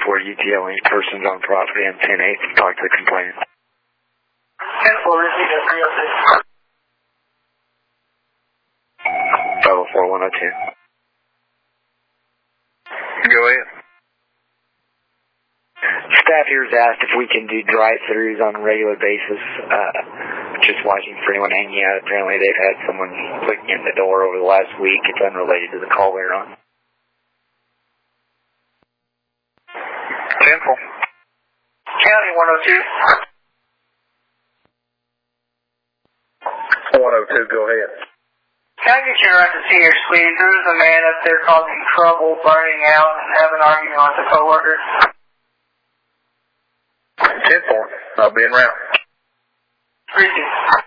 UTL, any persons on property on 10-8, talk to the complainant. 10-4, receive at 306. 504-102. Go ahead. Staff here has asked if we can do drive-thrus on a regular basis. Just watching for anyone hanging out. Apparently they've had someone clicking in the door over the last week. It's unrelated to the call we're on. 10-4. County 102. 102, go ahead. Can I get you right to see your sleeve? There's a man up there causing trouble, burning out, and having an argument with a coworker. 10-4. I'll be en route. Appreciate it.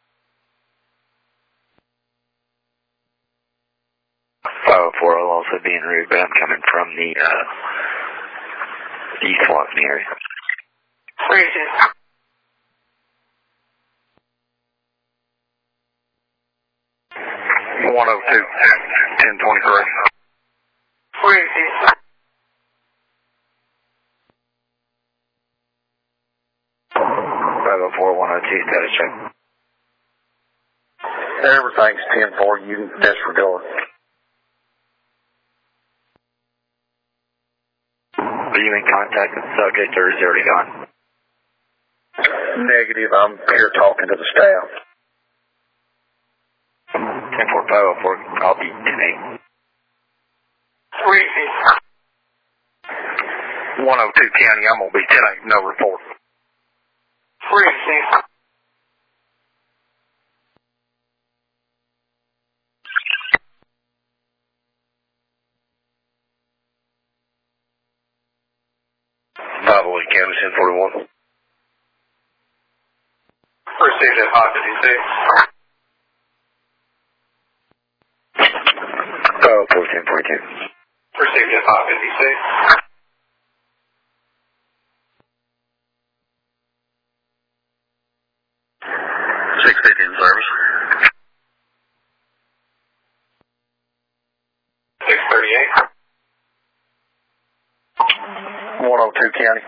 504 will also be en route, but I'm coming from the East Walkney area. Appreciate it. 102, 1023. Appreciate it. 504-102, status check. Everything's 10-4, you can disregard. Are you in contact with the subject, or is he already gone? Negative, I'm here talking to the staff. 10-4-504, I'll be 10-8. 3-6. 102 County, I'm going to be 10-8, no report. 3-6. County 1041. Received at 556. 504-1042. Received at 556. 650 in service. 638. 102 County.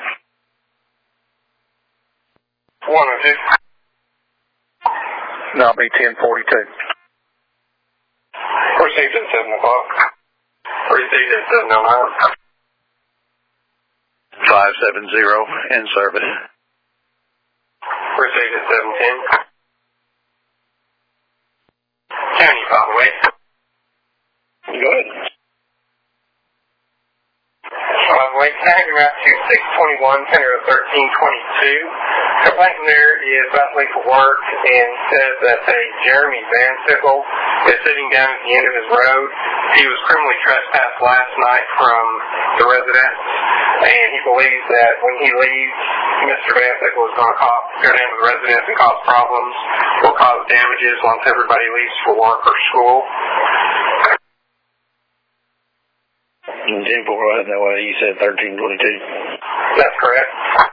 102. No, I'll be 1042. Received at 7 o'clock. Received at 709. 570 in service. Received at 710. County, by the way. Go ahead. By the way, county route to 621, center of 1322. Complaint there is about to leave for work and says that a Jeremy Van Sickle is sitting down at the end of his road. He was criminally trespassed last night from the residence, and he believes that when he leaves, Mr. Van Sickle is going to go down to the residence and cause problems or cause damages once everybody leaves for work or school. 10-4, that way you said 1322. That's correct.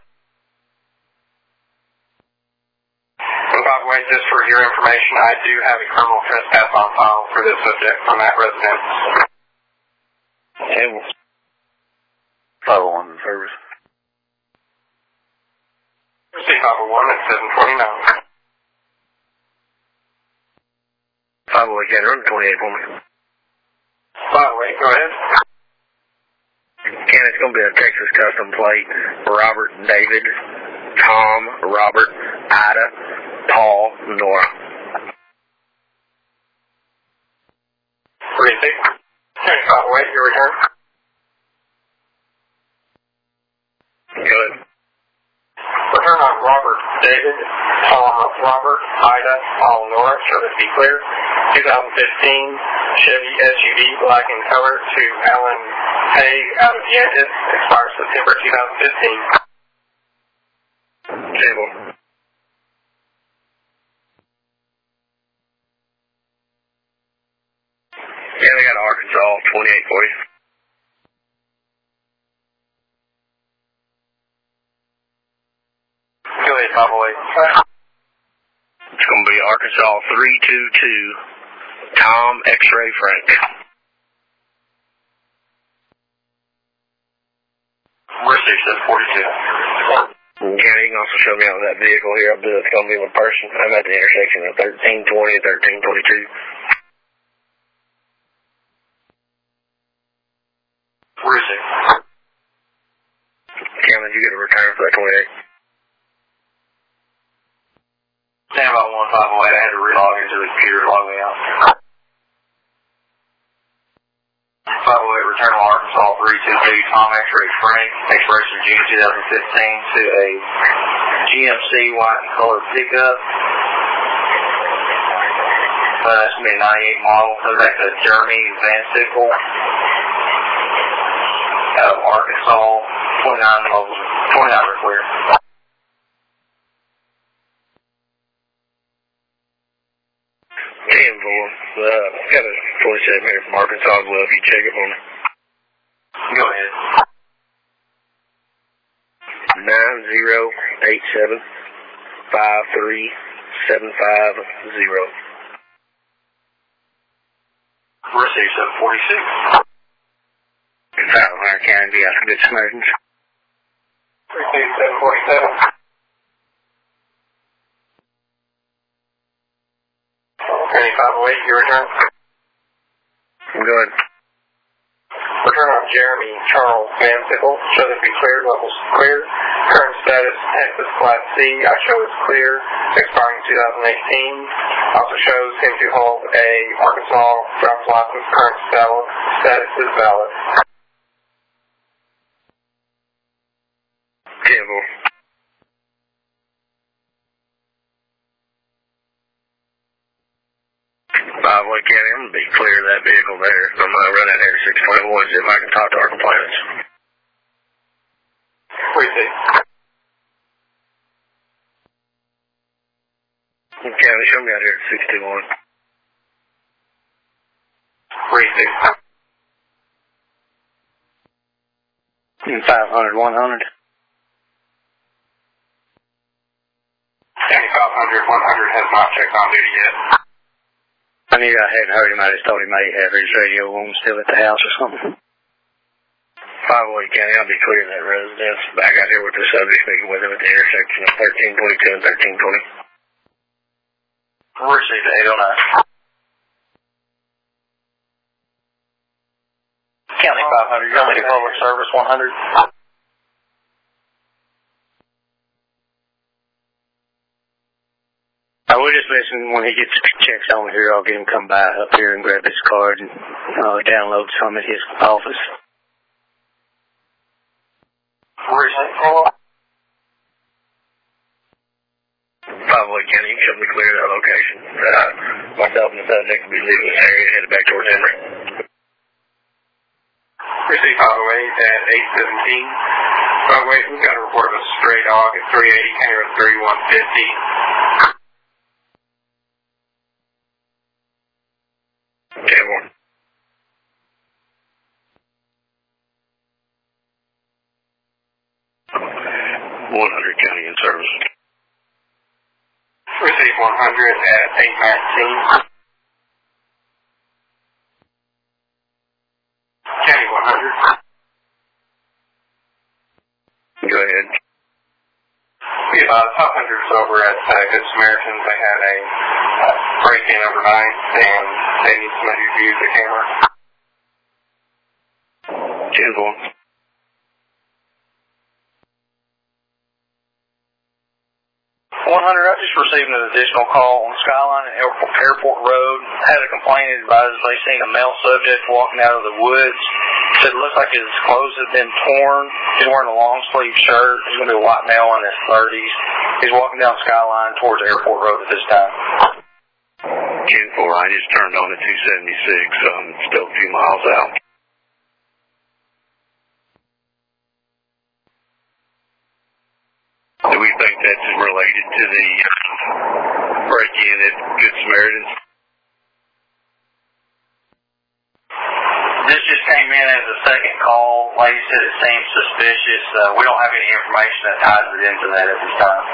And by the way, just for your information, I do have a criminal trespass on file for this subject from that residence. 501 in service. Receive 501 at 729. 508 County, run 28 for me. 508, go ahead. Ken, it's going to be a Texas custom plate. Robert, David, Tom, Robert, Ida, Paul, Nora. Receive. 508, your return. Good. Return on Robert, David, Tom, Robert, Ida, Paul, Nora, so to be clear. 2015 Chevy SUV, black in color, to Alan Hay out of Yantis, expires September 2015. Table. Yeah, they got Arkansas 28 for you. Go ahead, 508. It's going to be Arkansas 322, Tom X-Ray Frank. Received 742. County, you can also show me out that vehicle here. It's going to be one person. I'm at the intersection of 1320 and 1322. Received. Cameron, did you get a return for that 28? Stand by 158. I had to relog into the computer to log me out. 508 return to Arkansas 322 Tom X-Ray Frank, expiration June 2015 to a GMC white and colored pickup. That's going to be a 98 model. Goes back to Jeremy Van Sickle out of Arkansas. 29 are clear. Got a 27 here from Arkansas as well, if you check it for me. Go ahead. 9087-53750. Received 746. South County, be out some good Samaritans. Received 747. County 508, your return. Good. Return on Jeremy Charles Van Sickle. Show that be clear. Levels clear. Current status Texas Class C. I show it's clear. Expiring 2018. Also shows him to hold a Arkansas driver's license. Current status is valid. Campbell. 508 County, I'm going to be clear of that vehicle there. I'm going to run that here 621, see if I can talk to our complainants. Receive. County, show me out here at 621. Receive. 500, 100. County 500, 100 has not checked on duty yet. I knew I hadn't heard him. I just thought he may have his radio on still at the house or something. 508 County, I'll be clear of that residence. Back out here with the subject, speaking with him at the intersection of 1322 and 1320. Received 809. County 500, you're only public service 100. I will just listen when he gets checks on here. I'll get him come by up here and grab his card and download some at his office. 508 County, you should be clear of that location. Myself and the subject will be leaving this area headed back towards Emory. Received 508 at 817. 508, we've got a report of a stray dog at 380, County Road 3150. Campbell. 100 County in service. Received 100 at 819. County 100. Go ahead. Yeah, top hundreds over at Good Samaritans. They had a break-in overnight, and they need somebody to use the camera. 10-4. 100, I just received an additional call on Skyline and Airport Road. Had a complaint advised they seen a male subject walking out of the woods. Said it looks like his clothes had been torn. He's wearing a long sleeve shirt. He's going to be a white male in his 30s. He's walking down Skyline towards Airport Road at this time. 10-4, I just turned on at 276, so I'm still a few miles out. Do we think that's related to the break-in at Good Samaritans? This just came in as a second call. Lady said it seems suspicious. We don't have any information that ties it into that at this time.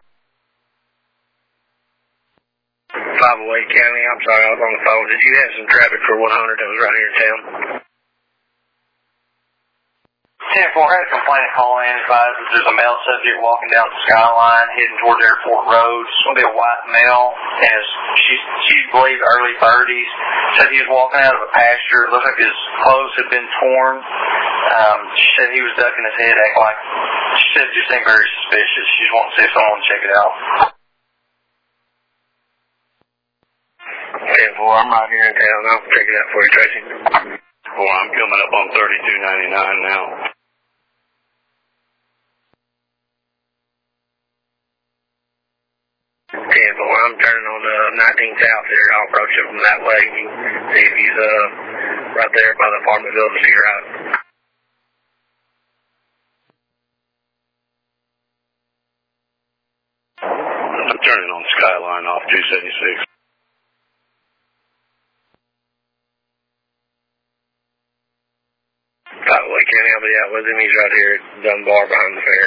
508 County, I'm sorry, I was on the phone. Did you have some traffic for 100 that was right here in town? 10-4 had a complainant call in, advised that there's a male subject walking down the Skyline heading towards Airport Road. It's going to be a white male, and she believes early 30s. Said he was walking out of a pasture. It looked like his clothes had been torn. She said he was ducking his head, acting like, she said it just seemed very suspicious. She just wanted to see if someone would check it out. 10-4, I'm right here in town. I'll check it out for you, Tracy. Well, I'm coming up on 3299 now. I'm turning on 19 South here. I'll approach him from that way. See if he's right there by the apartment building to your right. I'm turning on Skyline off 276. Probably Kenny, I'll be out with him. He's right here at Dunbar behind the fair.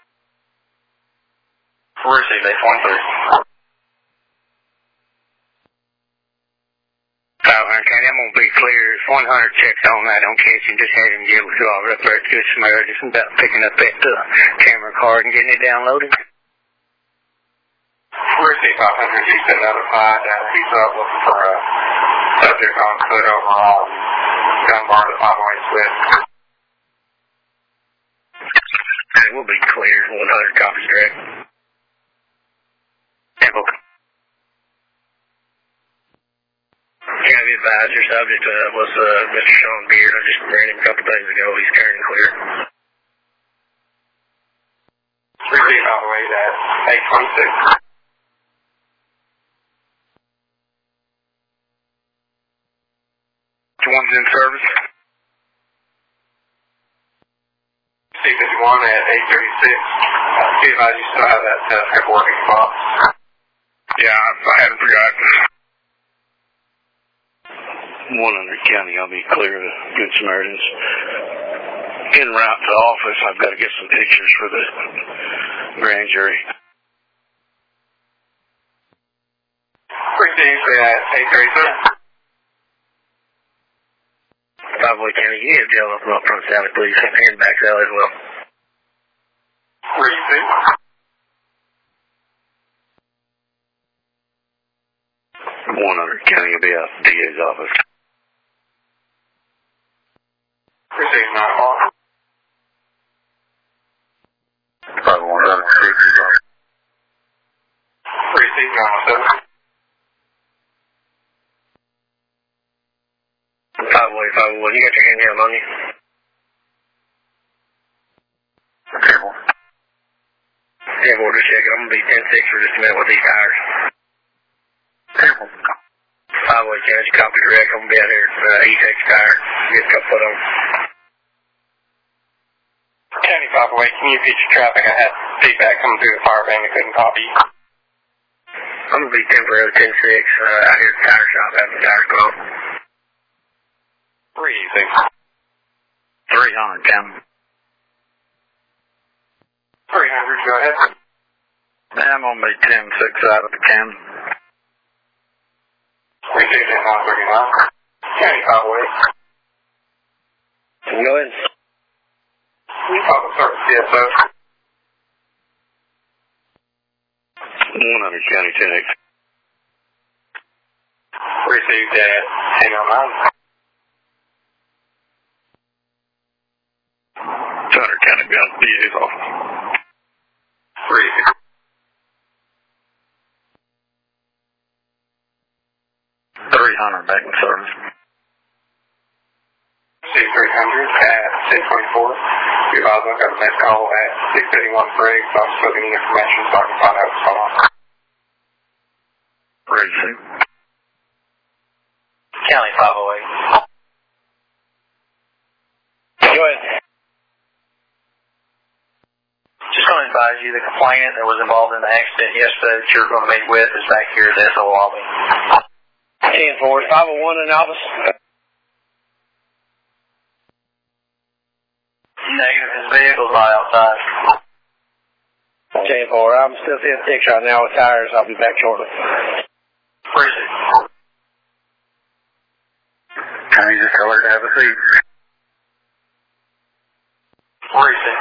Receive 823. 500 Kenny, I'm going to be clear. If 100 checks on that, don't catch him. Just have him give us over up there at Good Samaritan. Just about picking up that camera card and getting it downloaded. Receive 500. He's been notified that he's looking for a subject on foot overall. Dunbar to 508 Swift. We'll be clear. 100 copies direct. Temple. Can I be advised your subject was Mr. Sean Beard. I just ran him a couple days ago. He's currently clear. Receive 508 at 826. One's in service. C51 at 836. See if you still have that paperwork in your box. Yeah, I haven't forgotten. 100 County, I'll be clear to Good Samaritans. En route to office, I've got to get some pictures for the grand jury. Receive at 836. 508 County, you have jail open up front Sally, please, and back Sally as well. Receive. 100 County will be out at the DA's office. Receive 9 o'clock. 501 Receive 907. 508, 501, you got your handheld on you? Careful. Yeah, we'll just check it. I'm going to be 10-6 for just a minute with these tires. Careful. 508 County, copy direct. I'm going to be out here at E-Tex Tire. Get a couple foot on. County 508, can you repeat your traffic? I had feedback coming through the fire van. I couldn't copy. I'm going to be temporary 10-6 out here at the tire shop having the tires come off. 386. 300 County. 300, go ahead. I'm going to be 10-6 out of the county. Receive 939. County 508. Go ahead. Public Service CSO. 100 County 10X. Received at 1009. 200 County be out at the DA's office. 360. 300 back in service. C300 at 1024. Be advised I've got a missed call at 681 Briggs. I'm just looking at information so I can find out what's going on. Ready to. County 508. Go ahead. Just going to advise you, the complainant that was involved in the accident yesterday that you're going to meet with is back here at the SO lobby. 10-4, 501 in the office. Negative, his vehicle's not outside. 10-4, I'm still 10-6 right now with tires. I'll be back shortly. Appreciate it. Can you just tell her to have a seat? Receive.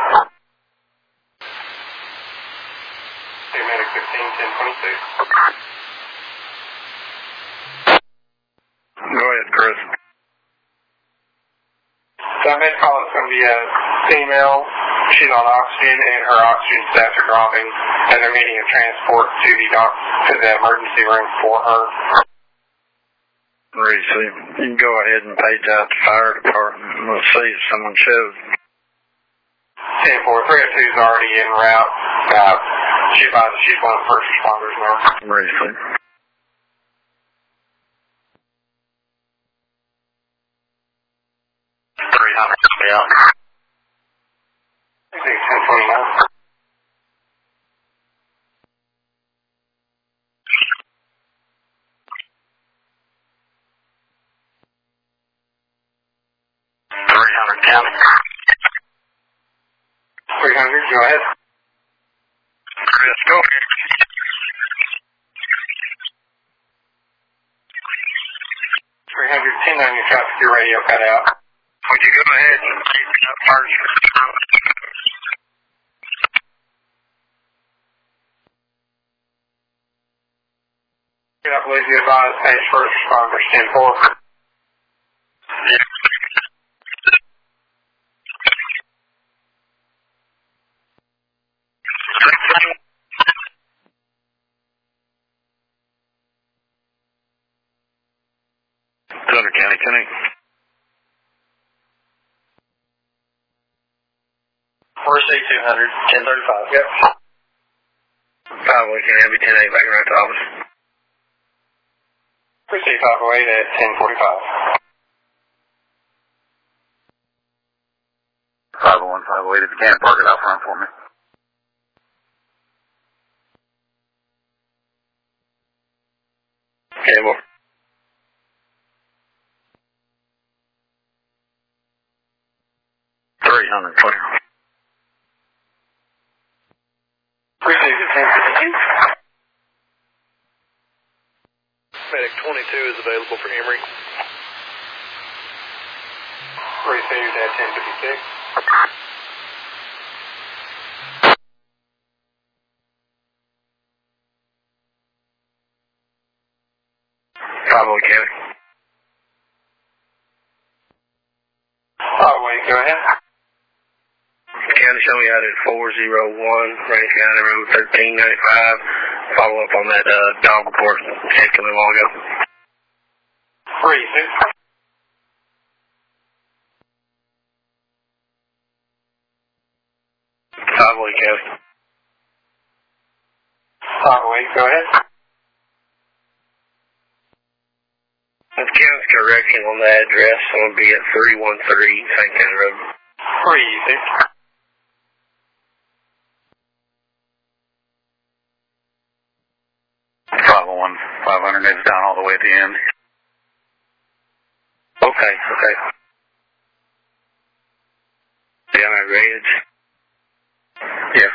Medic 15-10-22. Go ahead, Chris. So I made a call. It's going to be a female. She's on oxygen, and her oxygen stats are dropping, and they're needing a transport to the emergency room for her. Receive. You can go ahead and page out the fire department. We'll see if someone shows. 10-4, 302 is already en route. She's one of the first responders now. Receive. Yeah. 10-29. County. 300, go ahead. Chris, go ahead. 310 on your traffic, your radio cut out. Would you go ahead and keep it up first? I believe you advised page first responders 10-4. Thunder County, County. Receive 200, 1035. Yep. 508 can have you 10-8 back around to office. Receive 508 at 10:45. 501, 508, if you can, park it out front for me. Cable. Receive 10:52. Medic 22 is available for Emory. Received at 10:56. County. 508, go ahead. County, show me out at 401, Range County Road 1395. Follow up on that dog report sent to me a while ago. Receive. 508 County. 508, go ahead. The county's correction on the address, so it'll be at 313 St. County Road. Receive. 501, 500 is down all the way at the end. Okay. Down at Ridge? Yes.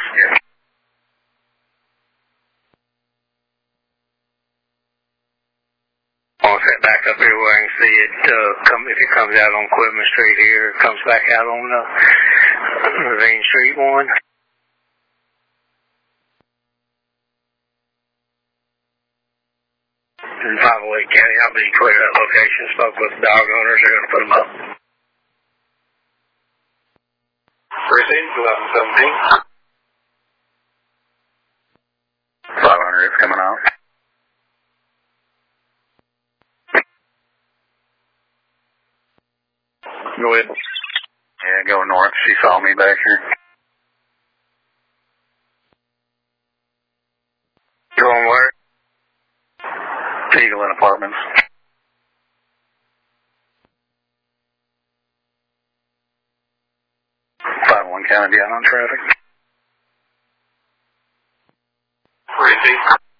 I'll set back up here where I can see it, if it comes out on Quitman Street here, it comes back out on Ravine Street 1. In 508 County, I'll be clear that location. Spoke with the dog owners, they're going to put them up. Receive 11:17. 500 is coming out. Go ahead. Yeah, go north. She saw me back here. Going where? Eagle Inn Apartments. 501 County down on traffic. Receive.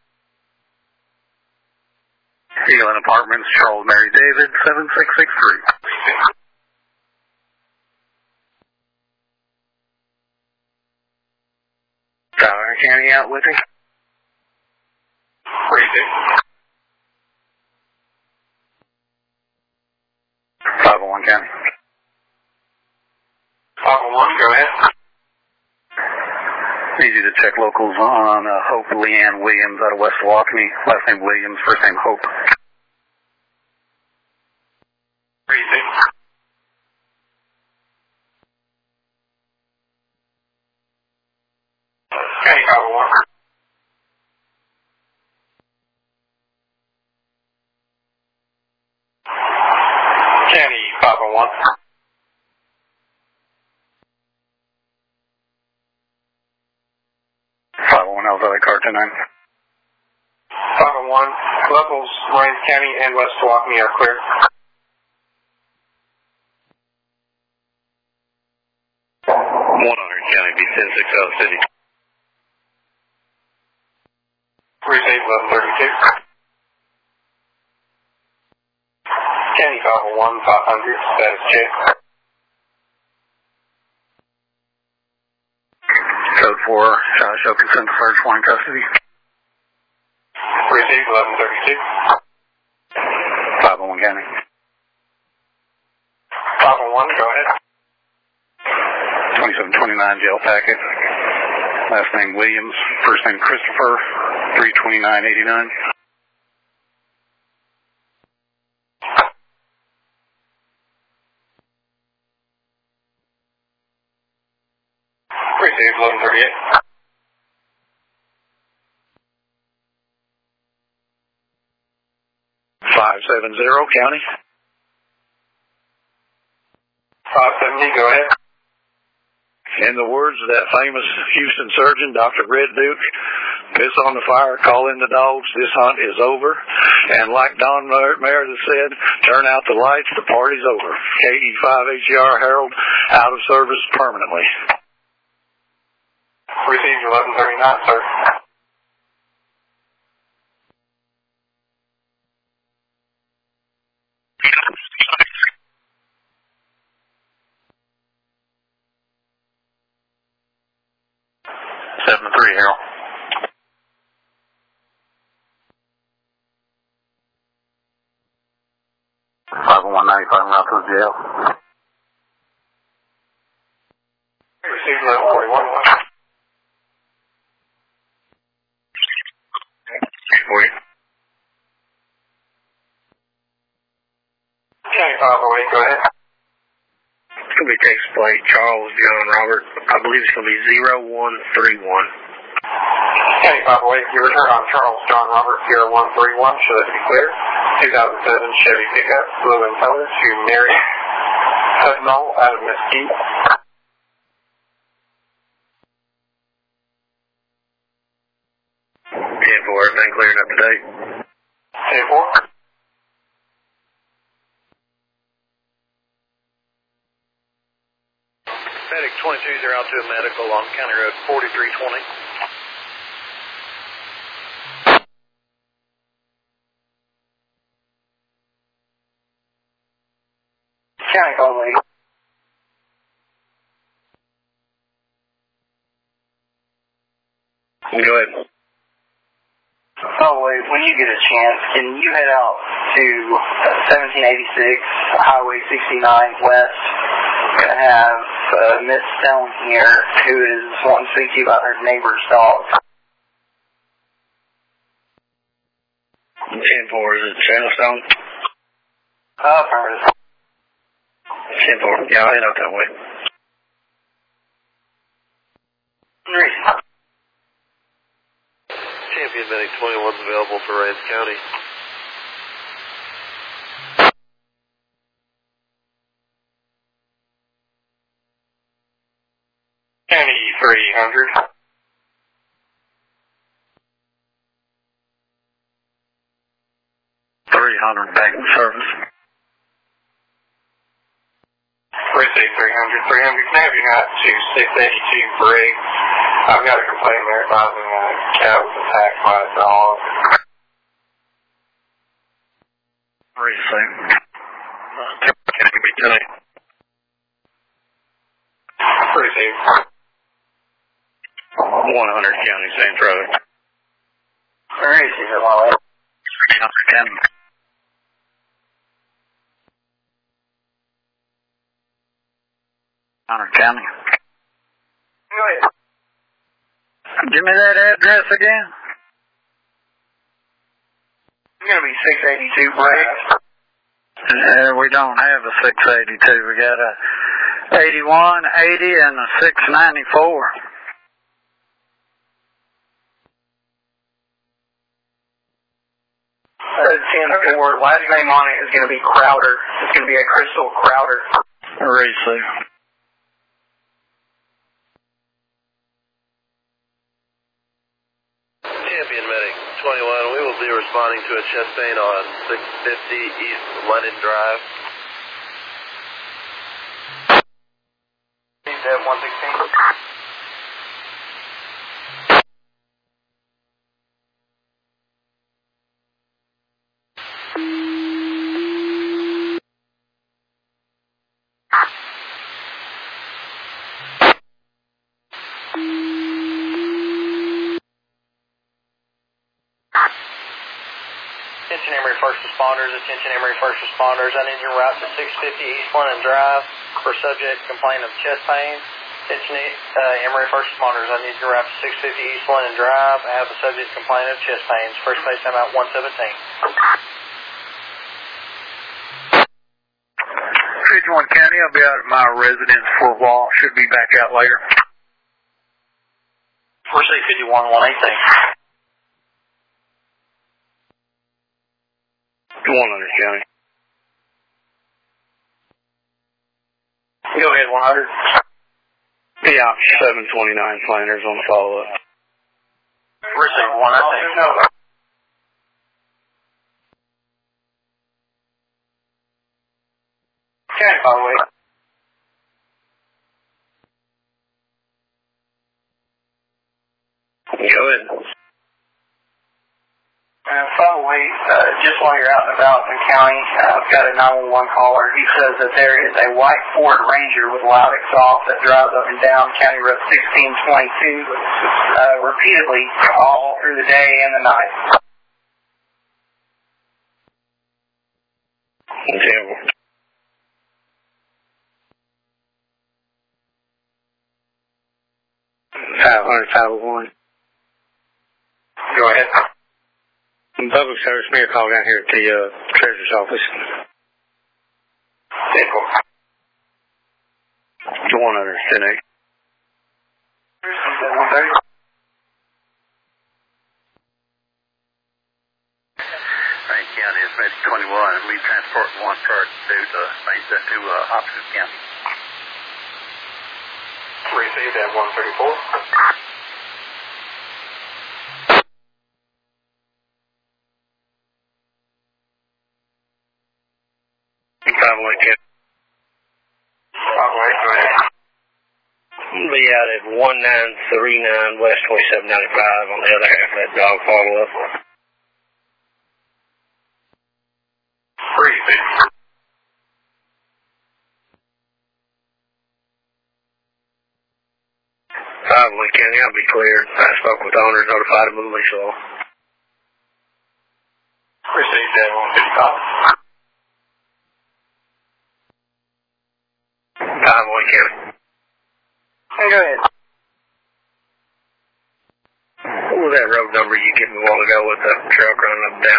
Eagle Inn Apartments, Charles Mary David, 7663. Tyler County out with him. Receive. 501 County. 501, go go ahead. Need you to check locals on Hope Leanne Williams out of West Walkney. Last name Williams, first name Hope. 3-6. County 501. County 501. 501 Alzada Car 10-9. 501. Locals, Lawrence County and West Walkney are clear. County, be 10-6 out of the city. Receive 1132. County 501, 500, status check. Code 4, show consent to search, one in custody. Receive 1132. 501 County. 501, go ahead. 2729 jail packet. Last name Williams, first name Christopher, 32989. Receive 1138. County. 570, go ahead. In the words of that famous Houston surgeon, Dr. Red Duke, piss on the fire, call in the dogs, this hunt is over. And like Don Meredith said, turn out the lights, the party's over. KE5HER Harold, out of service permanently. Receive 1139, sir. Harold. 50195 route to the jail. Receive 1141. County 508, go ahead. It's going to be Texas plate, Charles John Robert. I believe it's going to be 0131. County 508, you return on Charles John Robert, 0131, should that be clear? 2007 Chevy pickup, blue in color, to Mary Hudnall out of Mesquite. 10-4, everything clear and up to date. 10-4. Medic 22s are out to a medical on County Road 4320. County only. Go ahead. Oh, wait, when you get a chance, can you head out to 1786 Highway 69 West? Gonna have Miss Stone here, who is wanting to speak to you about her neighbor's dog. 10-4, is it Sandstone? Affirmative. 10-4, yeah, I'll head out that way. Champion Medic 21's available for Rance County. County 300. Back in service. Receive 300. 300, can I have you out to 682 Briggs? I've got a complaint there advising a cat was attacked by a dog. Receive. Receive. 100 County, St. Road. Receive it, Wally. 100 County. Give me that address again. It's going to be 682 Bragg. We don't have a 682. We got a 81, 80, and a 694. Says 10-4. Last name on it is going to be Crowder. It's going to be a Crystal Crowder. Receive. Champion Medic 21, we will be responding to a chest pain on 650 East London Drive. Dev 116. Attention Emory First Responders, attention Emory First Responders. I need you en route to 650 East London Drive for subject complaint of chest pain. Attention Emory First Responders, I need you en route to 650 East London Drive. I have a subject complaint of chest pains. First base time out 117. 51 County, I'll be out at my residence for a while. Should be back out later. Receive 51 118. 100 County. Go ahead, 100. Yeah, 729 Flanders on the follow-up. Receive 118. Okay, by the way. Go ahead. By the way, just while you're out and about in the county, I've got a 911 caller. He says that there is a white Ford Ranger with loud exhaust that drives up and down County Road 1622 repeatedly all through the day and the night. Terrible. 500, 501. Go ahead. Public service mayor call down here at the treasurer's office. 100, 10-8. Rankin County is Medic 21. We transport one card to opposite county. Receive that 134. Be out at 1939 West 2795 on the other half of that dog follow-up. Receive. Probably County, I'll be clear. I spoke with the owner, notified him of the lease law. Receive that 155. Probably County. Go ahead. What was that road number you gave me a while ago with the truck running up and down?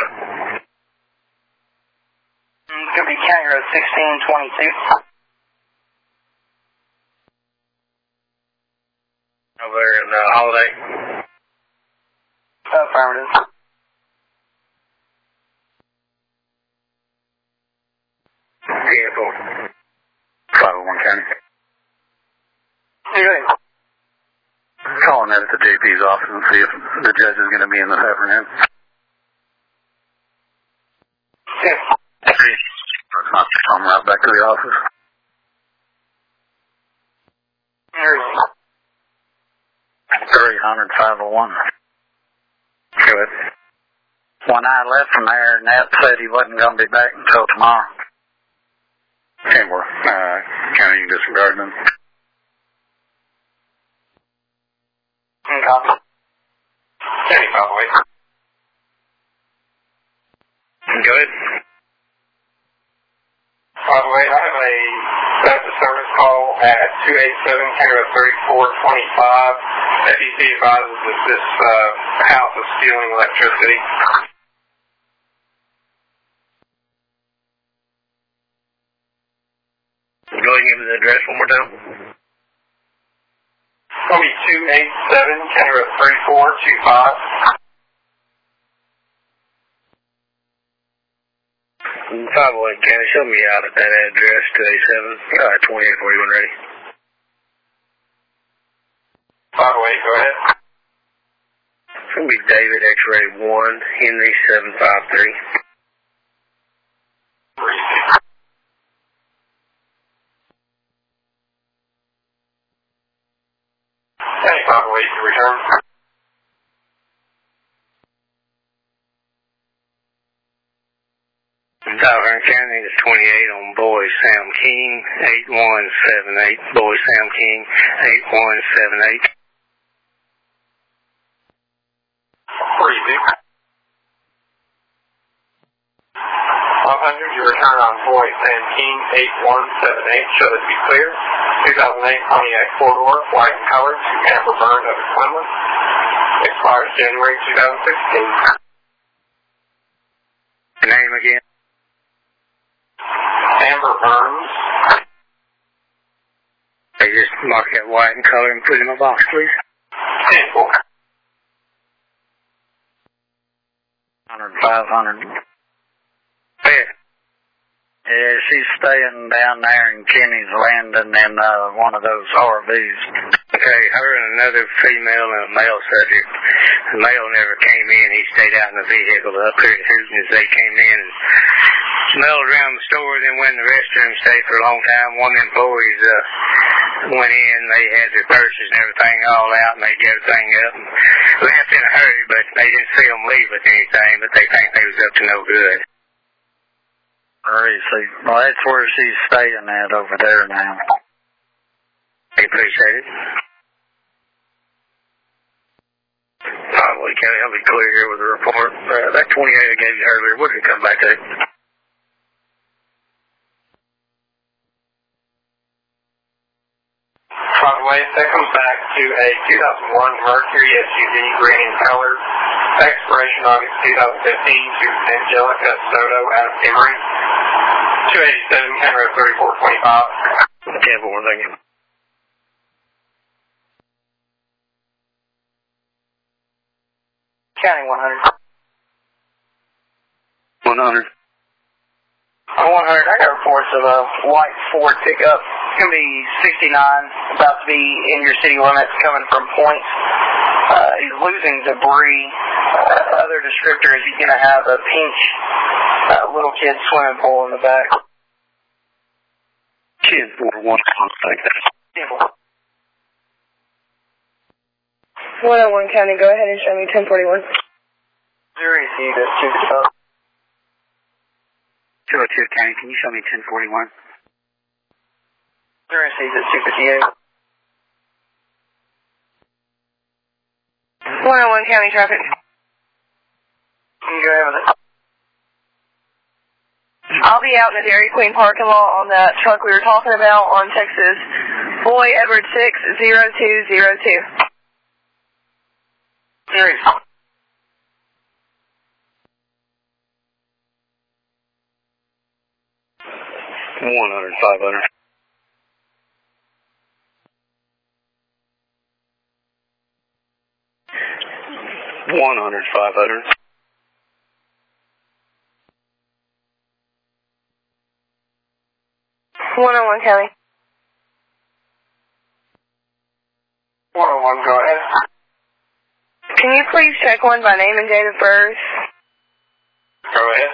It's going to be County Road 1622. Over there in Holiday. Affirmative. Careful. 501 County. Go ahead. Calling that at the JP's office and see if the judge is going to be in this afternoon. Yes. I'm right back to the office. 300, 501. Go ahead. When I left from there, Nat said he wasn't going to be back until tomorrow. Kenmore, County, you disregard them. Copy. 75 away. Go ahead. By the way, I have a service call at 287 County Road 36. 3425. FEC advises that this house is stealing electricity. Go ahead and give me the address one more time. It's going to be 287 County Road 3425. 508 County, show me out at that address, 287, 28 for you when ready. 508, go ahead. It's going to be David X-Ray 1, Henry 753. Hey, 508 to return. Calhoun County is 28 on Boy Sam King, 8178. Boy Sam King, 8178. 100, your return on Boy Sam King, 8178. Show this to be clear. 2008 Pontiac 4-door, white in color, 2 camper burned under Clemens. Expires January 2016. Name again? Amber Burns. They just mark that white in color and put it in my box, please. 10-4. 500. Yeah. Yeah, she's staying down there in Kenny's Landing in one of those RVs. Okay, her and another female and a male subject. The male never came in. He stayed out in the vehicle up here at Hooten as they came in and smelled around the store, then went in the restroom, stayed for a long time. One of the employees went in, they had their purses and everything all out, and they got everything up and left in a hurry, but they didn't see them leave with anything, but they think they was up to no good. Well, that's where she's staying at over there now. I appreciate it. Probably, Kelly, I'll be clear here with the report. That 28 I gave you earlier, what did it come back to? By the way, that comes back to a 2001 Mercury SUV, green in color. Expiration August 2015 to Angelica Soto out of Emory. 287 County Road 3425. Okay, one thing. County 100. 100. 100, I got reports of a white Ford pickup. It's going to be 69, about to be in your city limits, coming from points. He's losing debris. Other descriptor is he's going to have a pink little kid swimming pool in the back. 10-4-1, like that. 101 County, go ahead and show me 1041. Zero received at 255. 202 County, can you show me 1041? Zero received at 258. 101 County traffic. Can you go ahead with it? I'll be out in the Dairy Queen parking lot on that truck we were talking about on Texas. Boy Edward 60202. Series. 100, 500. $100, 500. 101 County. 101, go ahead. Can you please check one by name and date of birth? Go ahead.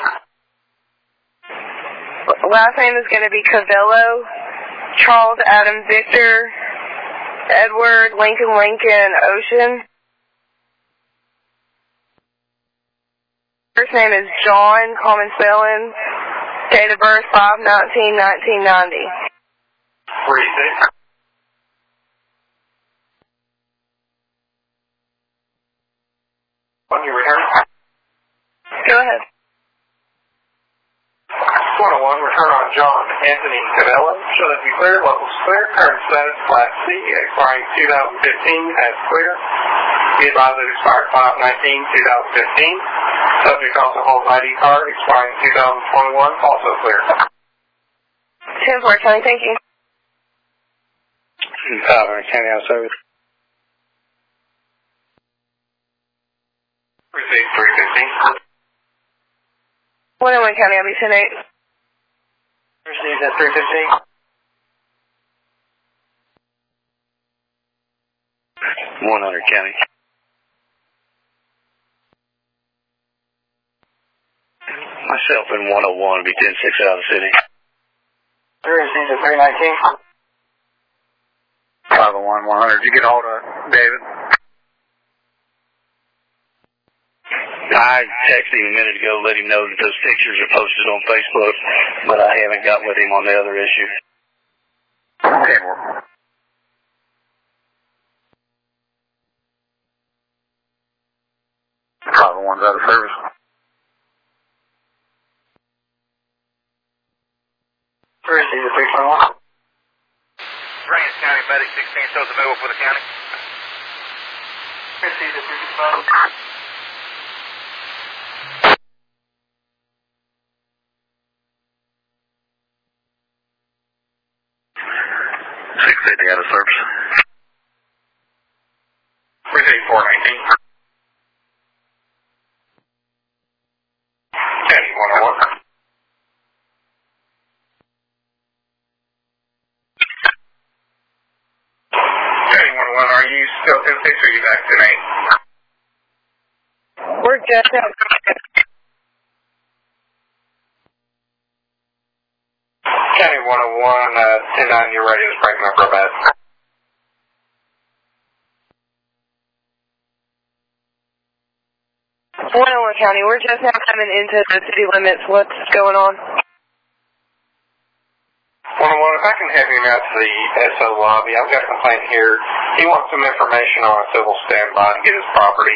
Last name is going to be Cavello, Charles Adam Victor, Edward Lincoln Ocean. First name is John, common spelling. Date of birth 5/19/1990. 46. On your return. Go ahead. 101, return on John Anthony Cabello. Show that to be clear. Locals clear. Current status Class C, expiring 2015 as clear. Be advised that expired 5/19/2015. Subject also holds ID card expiring 2021, also clear. 10-4, County, thank you. 500 County out of service. Received 315. 101 County, I'll be 10-8. Received at 315. 100 County. Myself in 101 will be 10-6 out of the city. Received at 319. 501-100. Did you get a hold of David? I texted him a minute ago, let him know that those pictures are posted on Facebook, but I haven't got with him on the other issue. Okay. 501's out of service. Received at 321. Grants County Medic 16 shows available for the county. Received at 365. 650 out of service. Received 419. County 101. County 101, are you still 10-6 or are you back tonight? We're just out. County 101, 10-9, your radio's breaking up real bad. County, we're just now coming into the city limits. What's going on? 101, if I can have him out to the SO lobby, I've got a complaint here. He wants some information on a civil standby to get his property.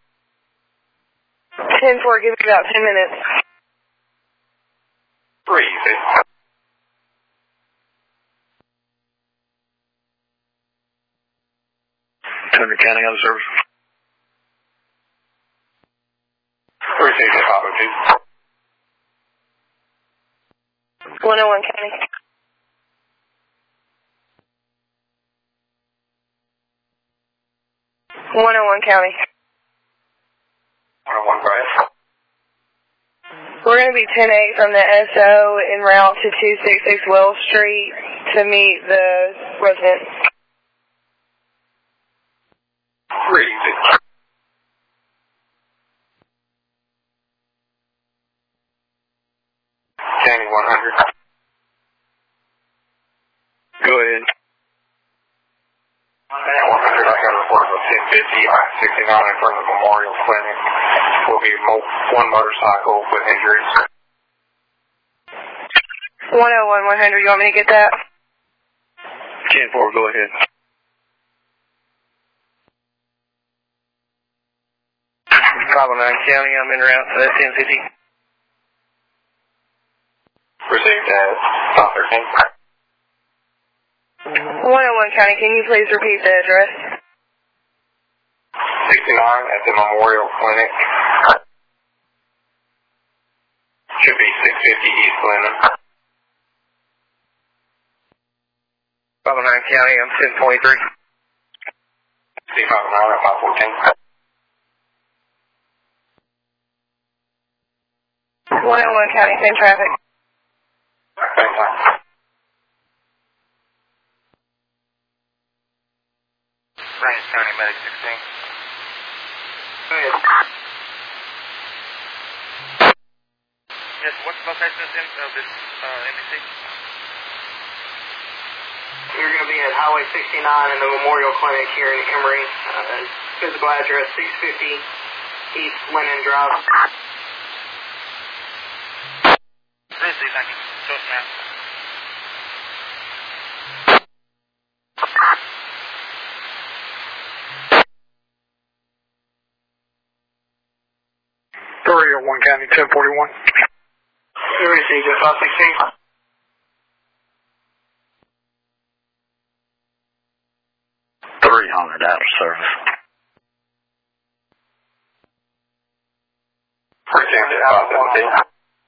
10-4, give me about 10 minutes. 3 easy. Turner County out of service. Received at 502. 101 County. County. 101, go ahead. We're going to be 10-8 from the SO en route to 266 Wells Street to meet the resident. 3 easy. County 100. Go ahead. 100, I got a report of a 1050 I-69 in front of the Memorial Clinic. Will be one motorcycle with injuries. 101-100, you want me to get that? 10-4, go ahead. Bravo 9 County, I'm en route to that 1050. Received at 513. 101 County, can you please repeat the address? 69 at the Memorial Clinic. Should be 650 East Lennon. Bravo 9 County, I'm 1023. C59 at 514. 101 County, same traffic. Same time. Grants County Medic 16. Go ahead. Yes, what's the location of this NBC? You're going to be at Highway 69 in the Memorial Clinic here in Emory. Physical address 650 East Lennon Drive. Grizzly, thank you. Show us now. One County 1041. You received at 516. responded out of service. Precinct at 517.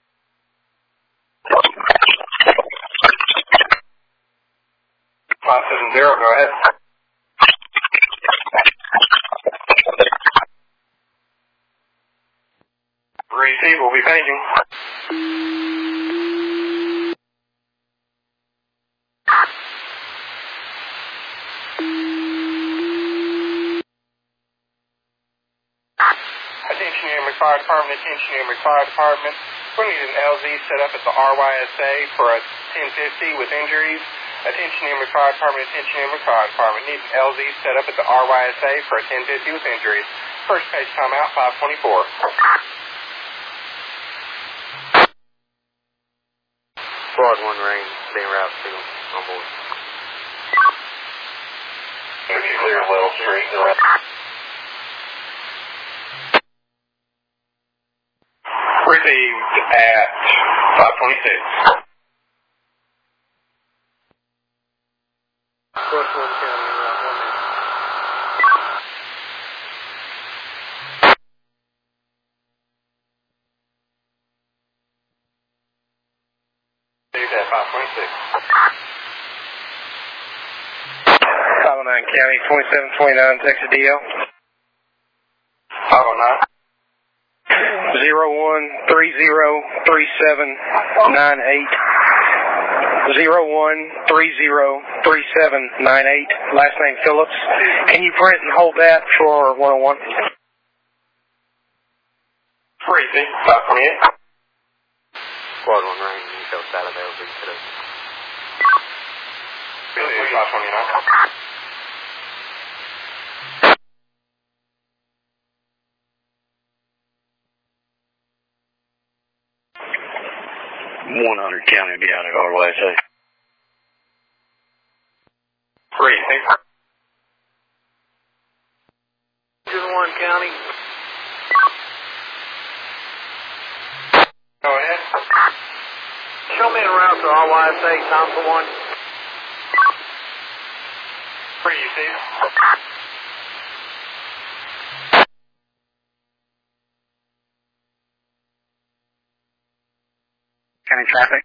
Go ahead. Receive, we'll be paging. Attention Emory Fire Department, attention Emory Fire Department. We need an LZ set up at the RYSA for a 1050 with injuries. Attention Emory Fire Department, attention Emory Fire Department. Need an LZ set up at the RYSA for a 1050 with injuries. First page timeout, 524. Squad 1 range, being route 2 on board. Clear Well Street. Received at 526. Squad 1 County, route 1 minute. Received at 526. 509 County, 2729, Texas DL. 509. 01303798. 01303798. Last name Phillips. Can you print and hold that for 101? Received 528. Squad 1 range, detail side of LZ today. Received 529. County be out of RYSA. Received. 1 County. Go ahead. Show me en route to RYSA, time for 1. Received. County traffic.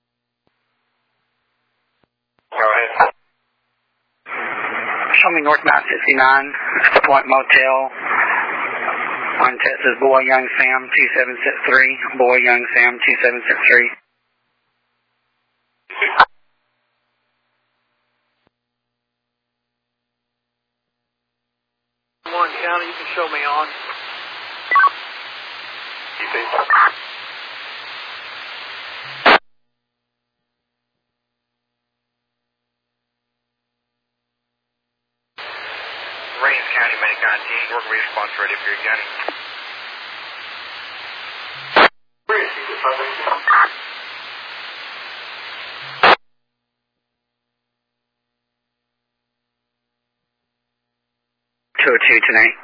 Go ahead. Show me northbound 59, Point Motel. On Texas, Boy Young Sam 2763. Boy Young Sam 2763. County, you can show me on. Rains County, Medic 19, work response ready for your county. tonight.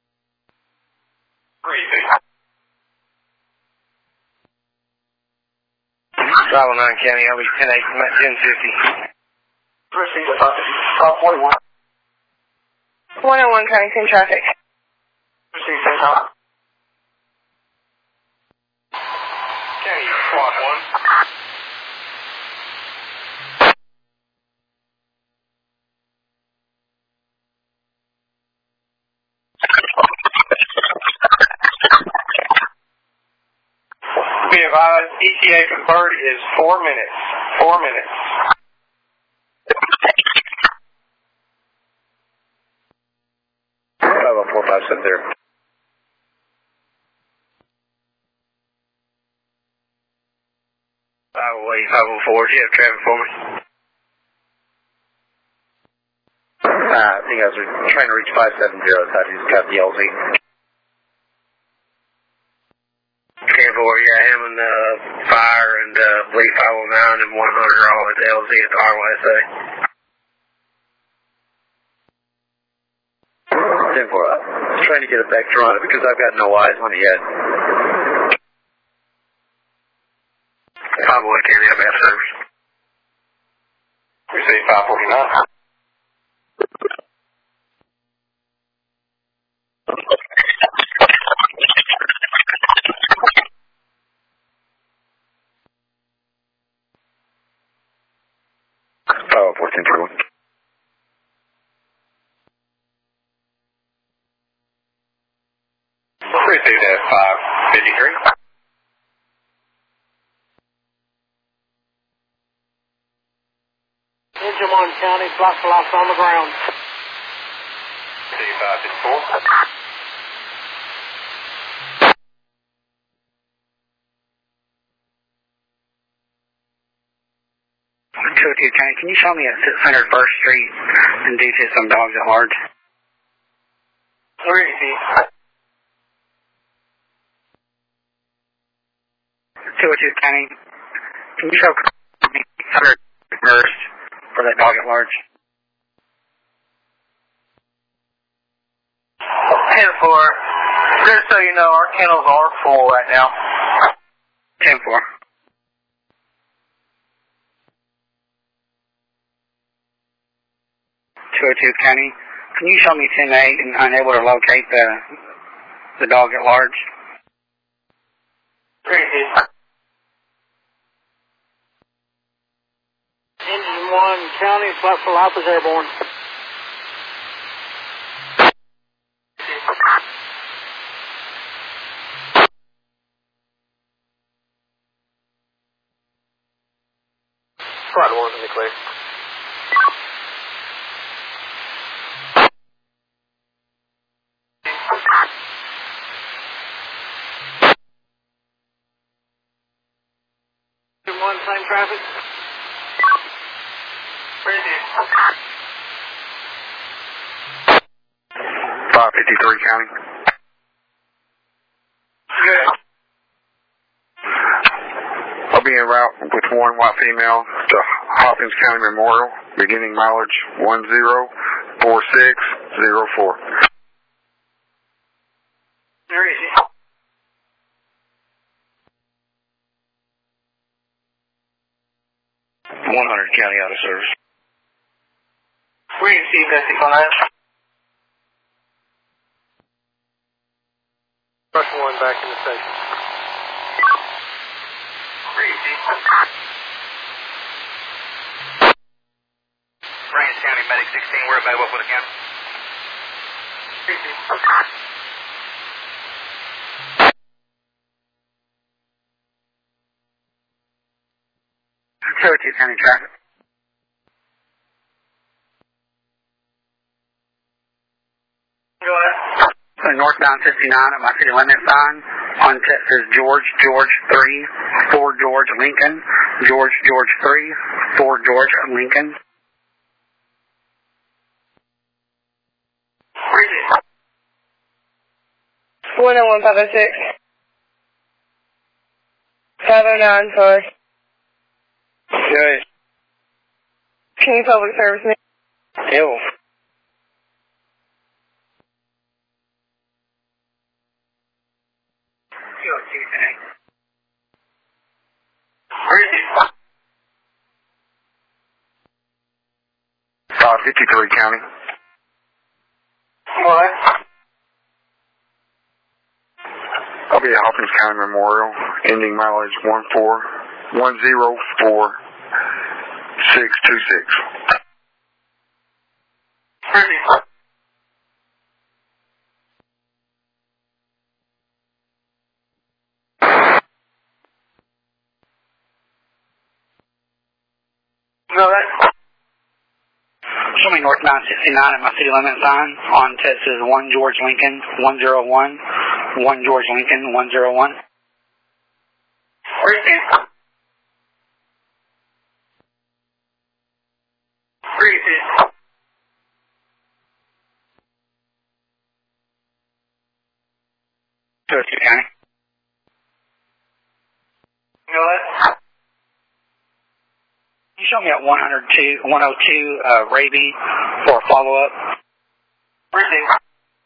509 County, I'll be 10-8 from that 1050. Proceed to 541. 101 County 10 traffic. Proceed to top. County Squad 1. Be advised, ETA for bird is 4 minutes. 4 minutes. Bravo 4570. Highway 504, do you have traffic for me? I think I was trying to reach 570, so I just got the LZ. Careful, yeah, him and Fire and Lee 509 and 100 are all at the LZ at the RYSA. 10-4. I'm trying to get it back to Toronto because I've got no eyes on it yet. Cowboy County, I've had service. We say 549. Received at 553. Engine 1 County, flight lost on the ground. Received 554. 202 County, can you show me at 600 First Street and due to some dogs at large? Where is he? 202 County, can you show 600 First for that dog at large? 10-4. Just so you know, our kennels are full right now. 10-4. 202 County, can you show me 10-8 and unable to locate the dog at large? Engine 1 County, flight for Lop is airborne. Flight 1 in the clear. Same traffic. Where is he? 553 County. Good. I'll be en route with one white female to Hopkins County Memorial, beginning mileage 104604. Where is he? County out of service. We received that decline. Rush 1 back in the station. Range County Medic 16, we're available for the county. Cherokee County traffic. Go ahead. So northbound 59 at my city limit sign on Texas George 3, 4 George Lincoln, George 3, 4 George Lincoln. Where is it? 101506. 509, sorry. Good. Can you public service me? Ew. Where is it? 553 County. What? I'll be at Hopkins County Memorial, ending mileage 14104-626. Where is it? No, that. Show me northbound 69 at my city limit sign on Texas 1 George Lincoln 101, 1 George Lincoln 101. Where is it? Where is it? Cherokee County. No, that. Can you show me at 102 Raby for a follow-up? Where is it?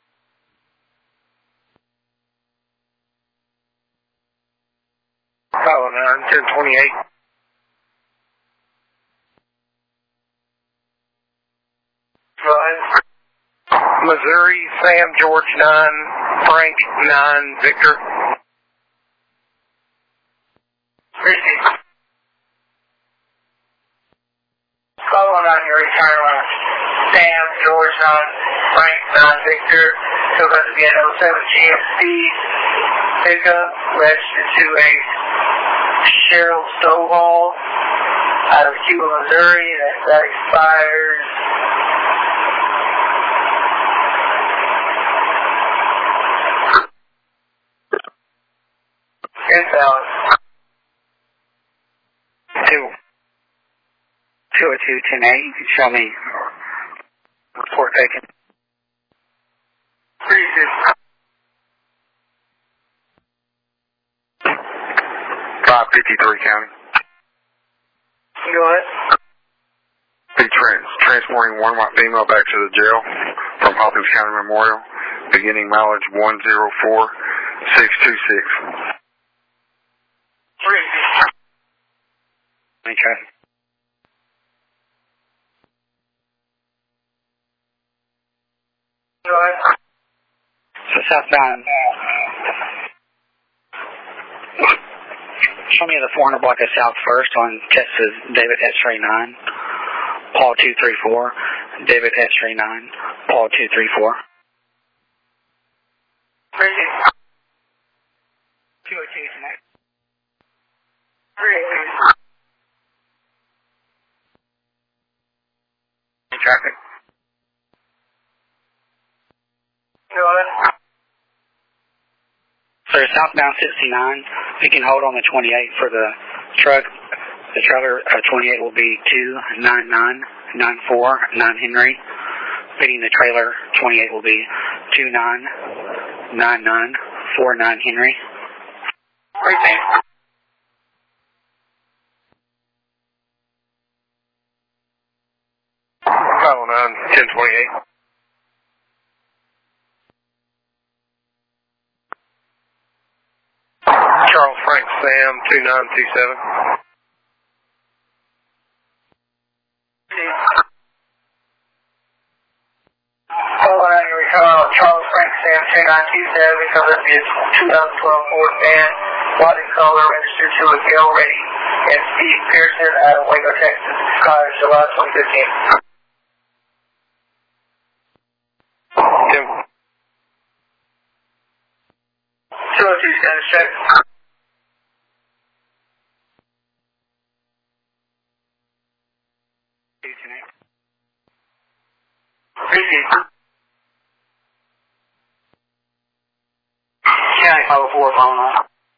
Oh, 1028. Go ahead. Missouri, Sam George 9, Frank 9, Victor. Where is it? Following on your return line. Sam, George 9, Frank 9, Victor. Took us again 07 GMC pickup registered to a Cheryl Stovall out of Cuba, Missouri. That expires invalid. 202-10-8, you can show me report taken. 553 County. Go ahead. Be transporting one white female back to the jail from Hawkins County Memorial, beginning mileage 104626. Okay. Go ahead. So southbound. Show me the 400 block of South First on Texas David X-Ray 9, Paul 234, David X-Ray 9, Paul 234. 202 tonight. Traffic. Go ahead. So southbound 69, you can hold on the 28 for the truck. The trailer 28 will be 29994 Henry. Feeding the trailer 28 will be 299949 Henry. Everything. Kyle 9, 1028. Charles Frank Sam 2927. Charles Frank Sam 2927 because of his 2012 Ford van, white in color, registered to a Gale Ready, and Steve Pearson out of Waco, Texas, expires July 2015. Tim. 202 status check. County 504 phone line.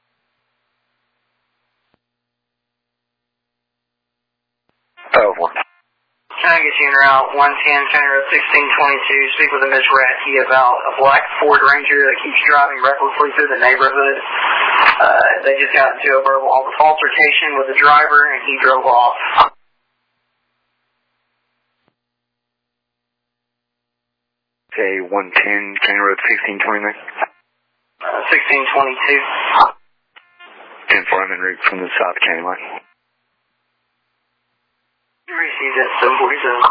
Can I get you in Route 110, County Road 1622, speak with a Ms. Ratke about a black Ford Ranger that keeps driving recklessly through the neighborhood. They just got into a verbal altercation with the driver and he drove off. Okay, 110, County Road 1629. 1622. 10-4, I'm en route from the South County line. Received at 747.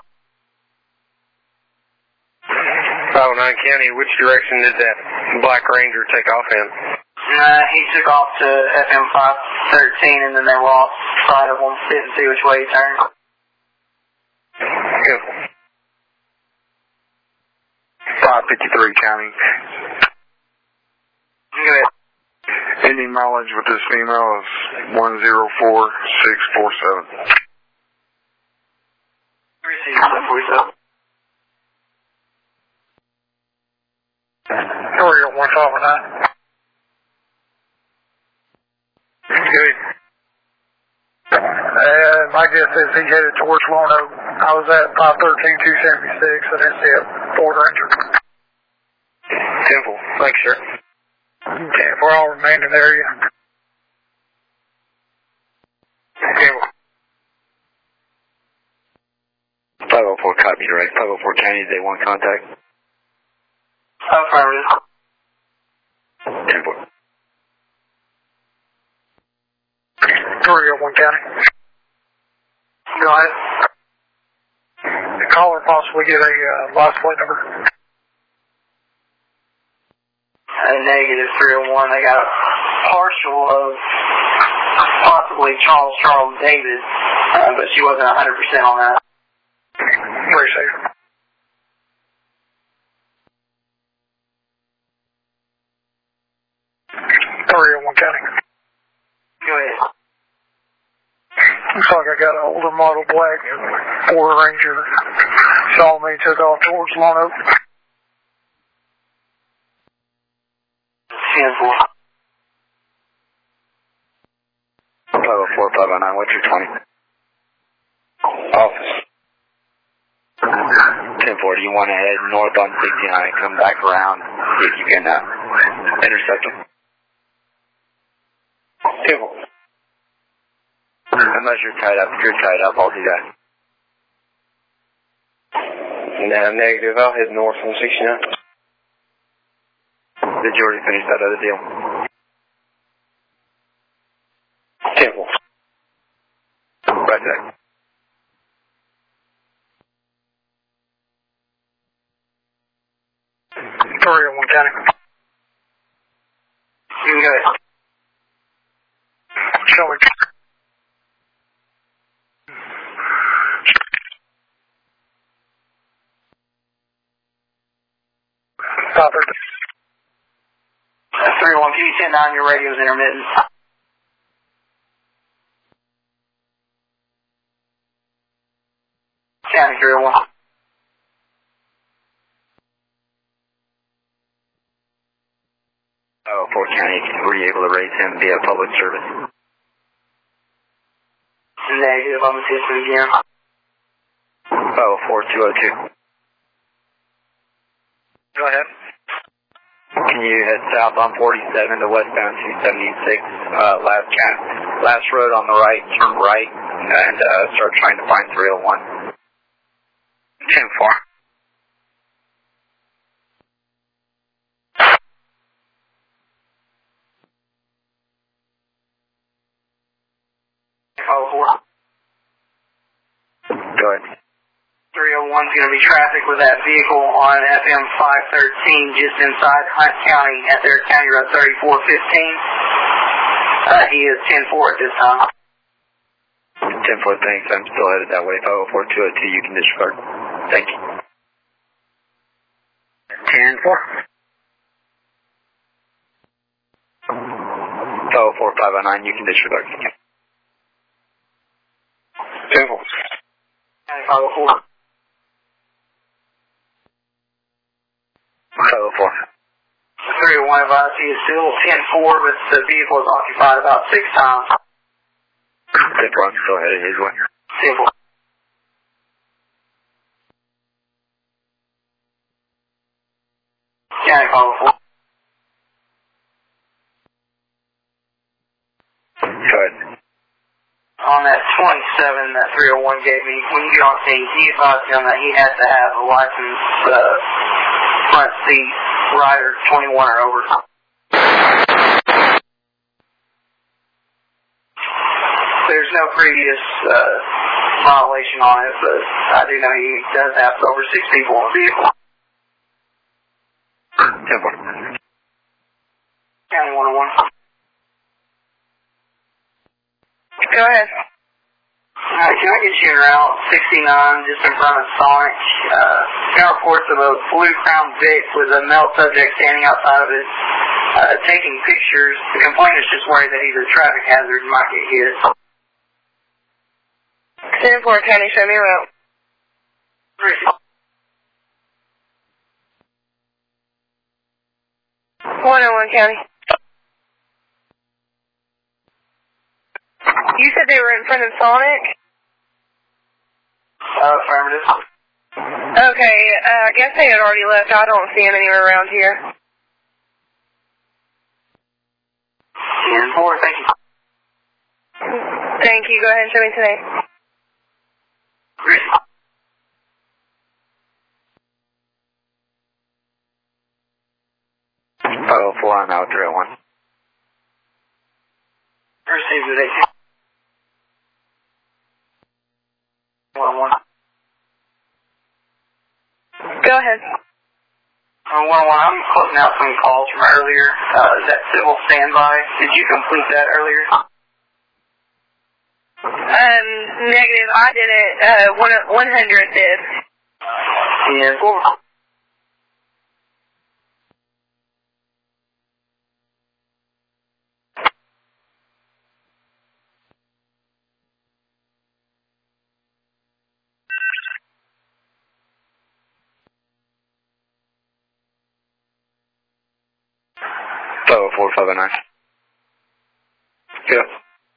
509 County, which direction did that Black Ranger take off in? He took off to FM 513 and then they lost sight of him, didn't see which way he turned. Good. 553 County. Go ahead. Ending mileage with this female is 104647. Received 747. Area 159. Good. My guess is he headed towards Lono. I was at 513-276. I didn't see a Ford Ranger. Simple. Thanks, sir. Okay, if we're all remain in the area. Okay. 504 copy direct. 504 County, they want contact. Affirmative. 10-4. 301 County. Go ahead. The caller possibly get a license plate number. Negative 301. They got a partial of possibly Charles David, but she wasn't 100% on that. Receive. County. Go ahead. Looks like I got an older model black Ford Ranger. Saw me, took off towards Lone Oak. 10-4. 504-509, what's your 20? Office. 10-4, do you want to head north on 69 and come back around, see if you can intercept them? 10-4. Unless you're tied up. If you're tied up, I'll do that. Negative, I'll head north on 69. Did you already finish that other deal? 10-4. Right there. Victoria, 1 County. You can go ahead. Show me. Stop it. 3-1, can you send down your radio's intermittent? County 3-1. Oh, Fort County, were you able to raise him via public service? Negative, I'm assisting again. Oh, 4202. Go ahead. Can you head south on 47 to westbound 276, last road on the right, turn right, and start trying to find 301. 10-4. Go ahead. 301 is going to be traffic with that vehicle on FM 513 just inside Hunt County at their County Road 3415. He is 10-4 at this time. 10-4, thanks. I'm still headed that way. 504-202, you can disregard. Thank you. 10-4. 504-509, you can disregard. 10-4. 504. 504. 301 advised he is still 10-4, but the vehicle is occupied about 6 times. 10-4, I'm still headed his way. 10-4. County 504. Go ahead. On that 27 that 301 gave me, when you get on scene, he advised him that he has to have a licensed front seat rider 21 or over. There's no previous violation on it, but I do know he does have over 6 people on the vehicle. 10-4. County 101. Go ahead. Can I get you in Route 69 just in front of Sonic? Got reports of a blue Crown Vic with a male subject standing outside of it taking pictures. The complainant is just worried that he's a traffic hazard and might get hit. 10-4 County, show me around. 101 County. You said they were in front of Sonic? Affirmative. Okay, I guess they had already left. I don't see them anywhere around here. 10-4, thank you. Thank you. Go ahead and show me today. 504 on out 301. Received today. 101. Go ahead. 101, I'm closing out some calls from earlier. Is that civil standby? Did you complete that earlier? Negative. I did it. 100 did. Yeah, go over. 504-509. Yeah.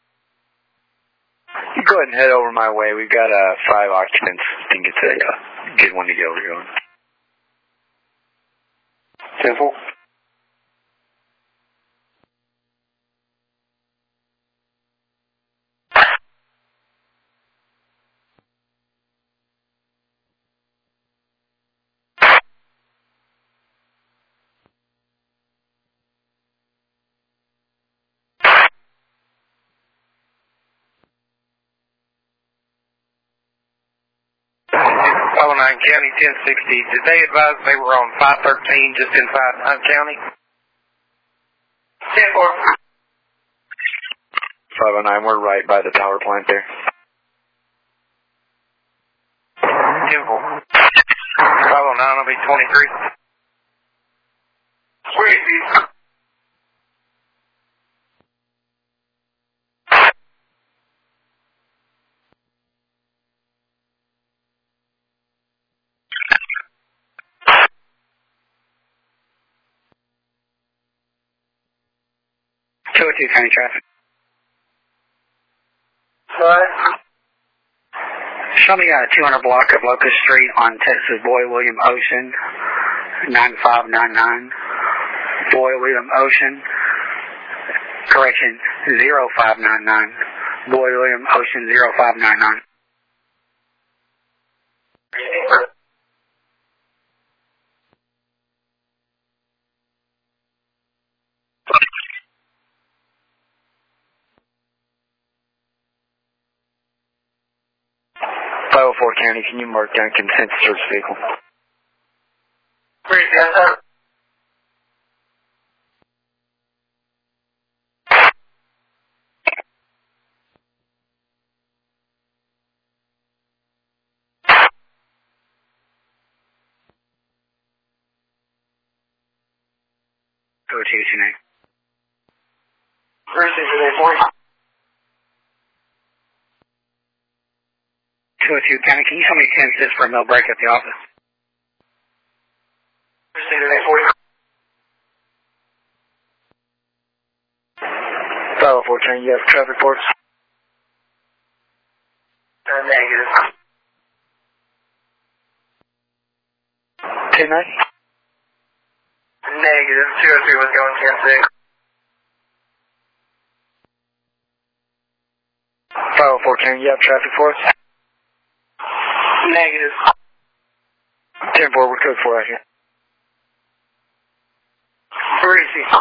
You go ahead and head over my way. We've got 5 occupants. I think it's a good one to get over here on. 10-4. County 1060. Did they advise they were on 513 just inside Hunt County? 10-4. 509, we're right by the power plant there. 10-4. 509 will be 23. Sweet. 202 County traffic. What? Show me 200 block of Locust Street on Texas Boy William Ocean, 9599. Boy William Ocean, correction, 0599. Boy William Ocean, 0599. County, can you mark down consent to search vehicle? Great, yes, sir. Go to tonight. 202 County, can you show me 10 cents for a mill break at the office? 504 County, you have traffic reports? Negative. 10-9? Negative. 203 was going 10-6. 504 County, you have traffic for us? Negative. 10-4, we're code 4 out here. 3C.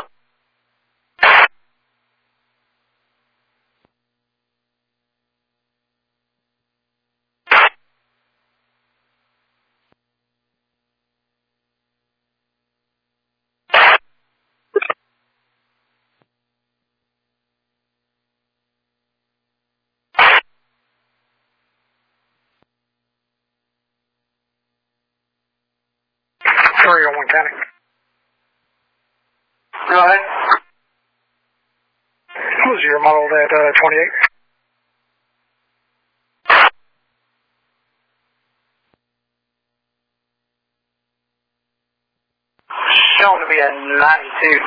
One County. Go ahead. What was your model that 28? Shown to be a 92.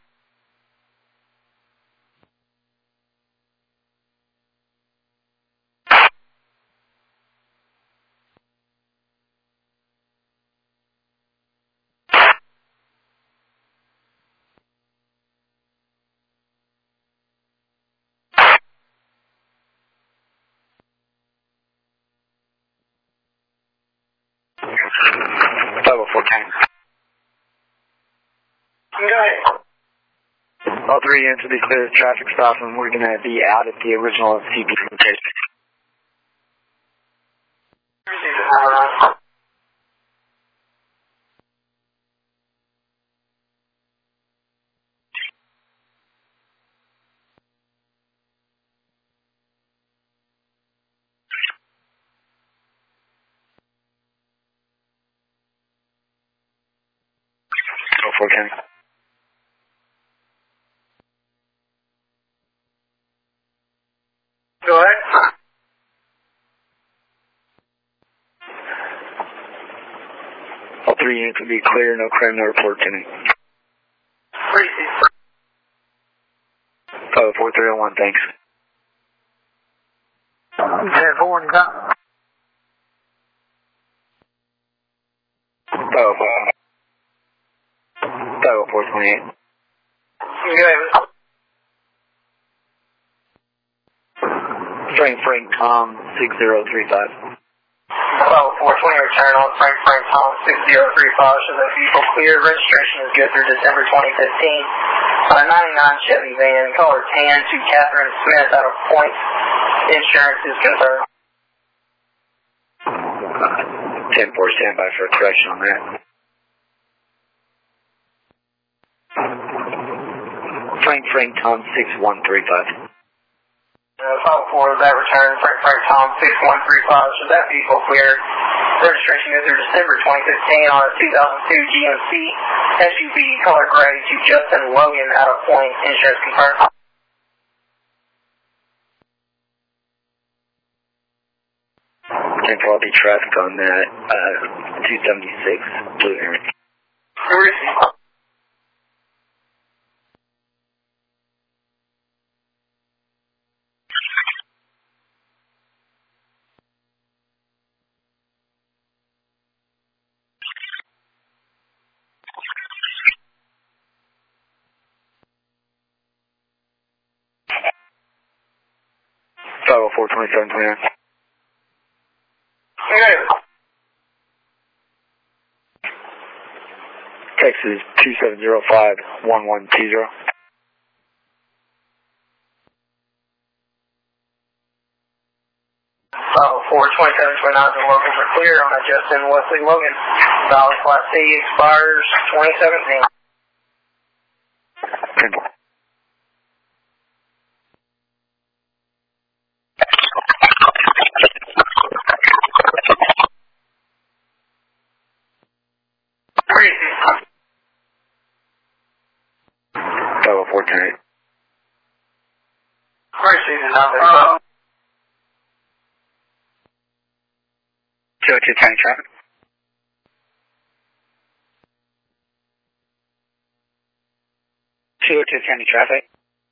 All 3 units will be clear of traffic stop, and we're going to be out at the original CP location. County. Go ahead. All 3 units will be clear, no crime, no report tonight. 504-301, thanks. 10-4, you got? 504-28. Good. Frank Tom 6035. 420 return on Frank Tom 6035, so that vehicle cleared. Registration is good through December 2015. On a 99 Chevy van, color tan, to Catherine Smith out of Point. Insurance is confirmed. 10-4, standby for a correction on that. Frank Tom 6135. 504, that return, Frank Tom 6135, so that vehicle cleared. Registration is through December 2015 on a 2002 GMC SUV, color gray, to Justin Logan out of Point. Insurance confirmed. 10-4, I'll be traffic on that 276 Blue Heron. Receive. 504-2729. Texas 2705-1120. 504-2729, the locals are clear on a Justin Wesley Logan. Valid Class C expires 2017. 10-4. Fortunate. Receive number. 202 County Traffic. 202 County Traffic.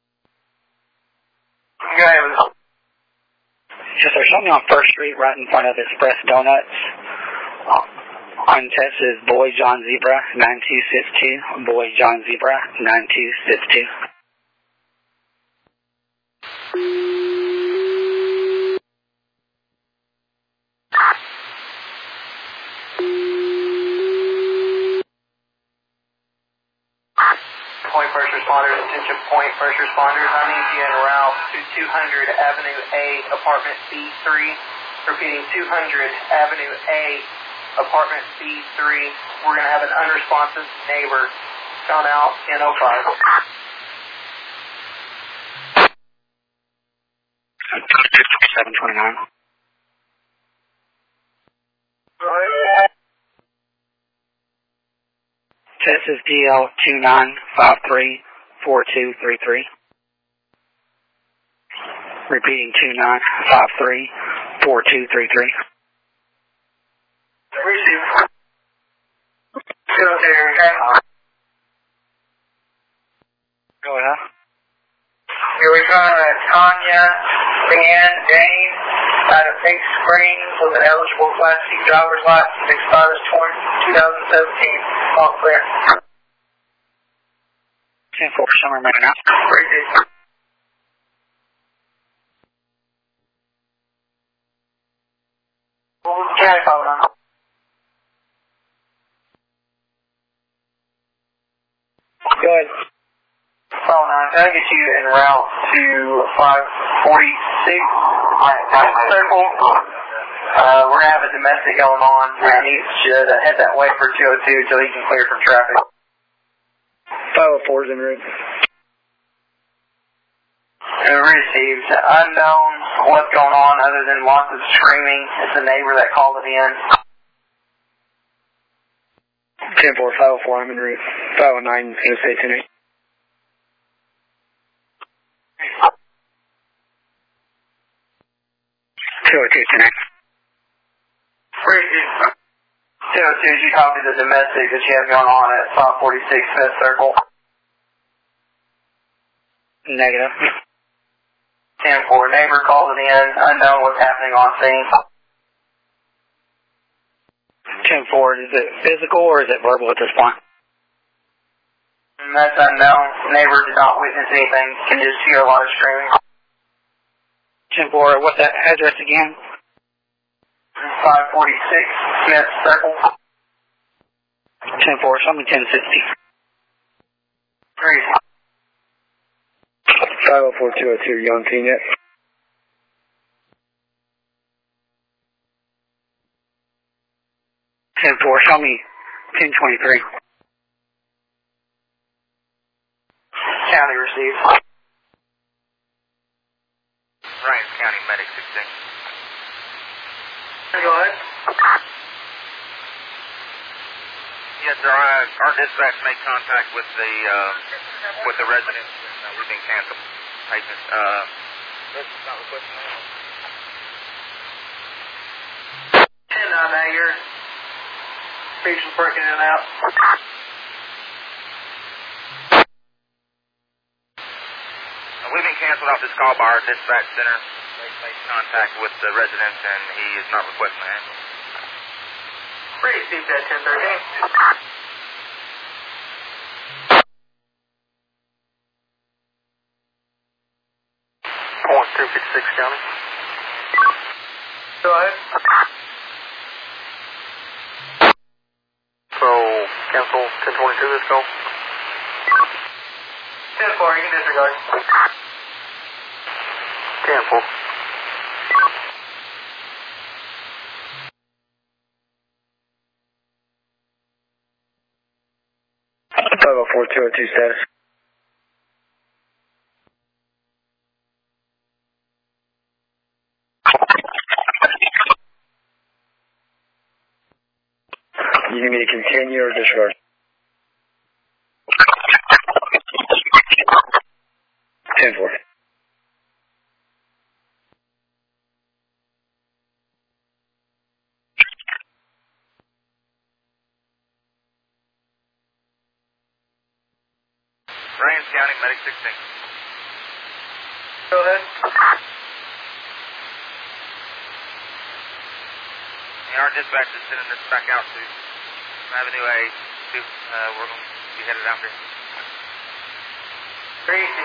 Go ahead. Yes, sir. Show me on First Street right in front of Express Donuts. On test is Boy John Zebra 9262. Boy John Zebra 9262. Point first responders, attention point first responders. I need you en route to 200 Avenue A, apartment B3. Repeating, 200 Avenue A, apartment B3. We're going to have an unresponsive neighbor found out in 05. 729. Test is DL 29534233. Repeating, 29534233. Receive. Go ahead. Here we go. Tanya Leanne James out of Big Springs with an eligible Class C driver's license expires 2017. All clear. 10-4, somewhere right now. Receive. County phone on. Go ahead. Phone on. Can I get you en route to 546 Circle? We're going to have a domestic going on. We need you to head that way for 202 until he can clear from traffic. 504 is en route. Received. Unknown what's going on other than lots of screaming. It's a neighbor that called it in. 10-4, 504, I'm en route. 509, Interstate 10-8. 202, 10-8. 202, you copy the domestic that you have going on at 546 Smith Circle? Negative. 10-4, neighbor calls it in, unknown what's happening on scene. 10-4, is it physical or is it verbal at this point? And that's unknown. Neighbor did not witness anything. Can just hear a lot of screaming. 10-4, what's that address again? 546 Smith Circle. 10-4, show me 1060. 504-202, Young T-Net. 10-4, show me 1023. County received. Ryan County Medic 16. Go ahead. Yes, sir. Our dispatch made contact with the residents. We've been canceled. Patients. Residents not requesting that. 10-9, your patient's breaking in and out. We've been canceled off this call by our dispatch center. They made contact with the residents, and he is not requesting an ambulance. Received that 1013. Point 256 County. Go ahead. So, cancel 1022 this call. 10-4, you can disregard. 10-4. Status. You need me to continue or disregard? 10-4. Ryan County Medic 16. Go ahead. And our dispatch is sending this back out to Avenue A. We're going to be headed out there. Crazy.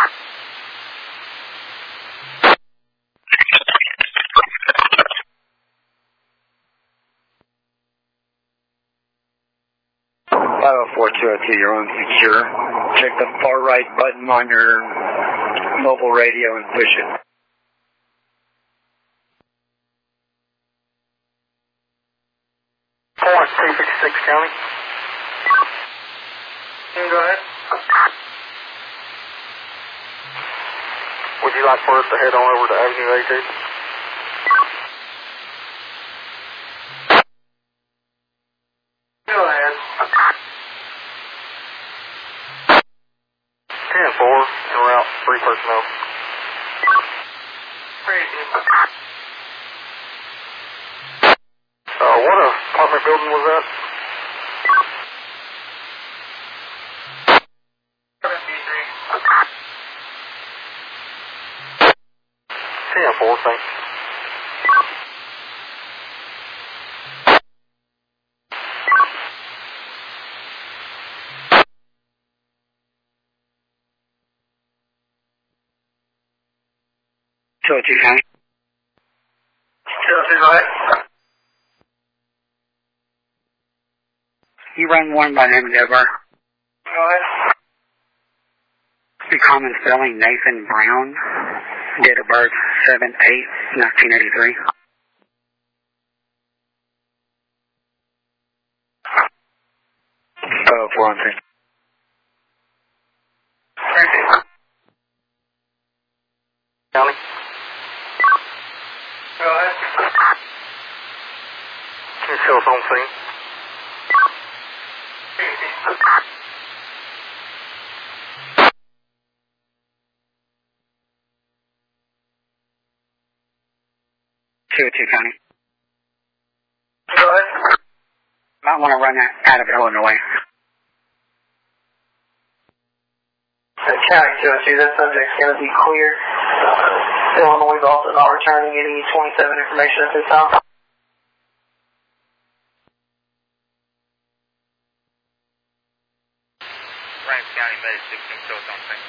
You're on secure. Check the far right button on your mobile radio and push it. Point 256 County. Go ahead. Would you like for us to head on over to Avenue A2? Go ahead. 10-4, en route, 3 personnel. Crazy. What apartment building was that? 10-4, thanks. Go ahead. You run one by name of Deborah. Go ahead. The common spelling, Nathan Brown. Date of birth, 7/8/1983. Oh, 413. County. Go ahead. Can you show us on scene? County. Go ahead. Might want to run that out of Illinois. County 202, that subject's going to be clear. Illinois is also not returning any 27 information at this time. Ramsey County Medic 16 still on scene.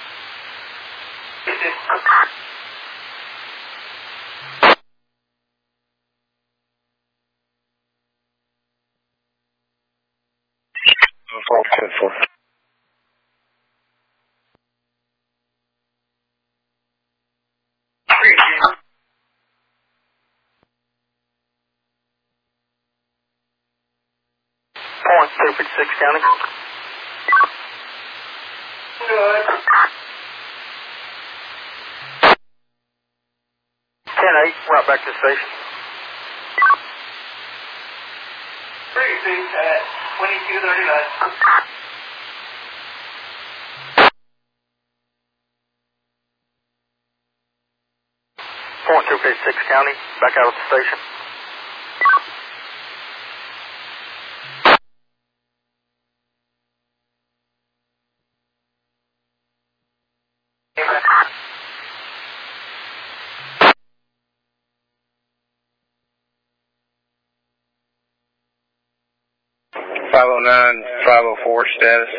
Point 256 County. Good. 10-8, right back to the station. Frequency at 2239. Point 256 County, back out of the station. .509, 504 status.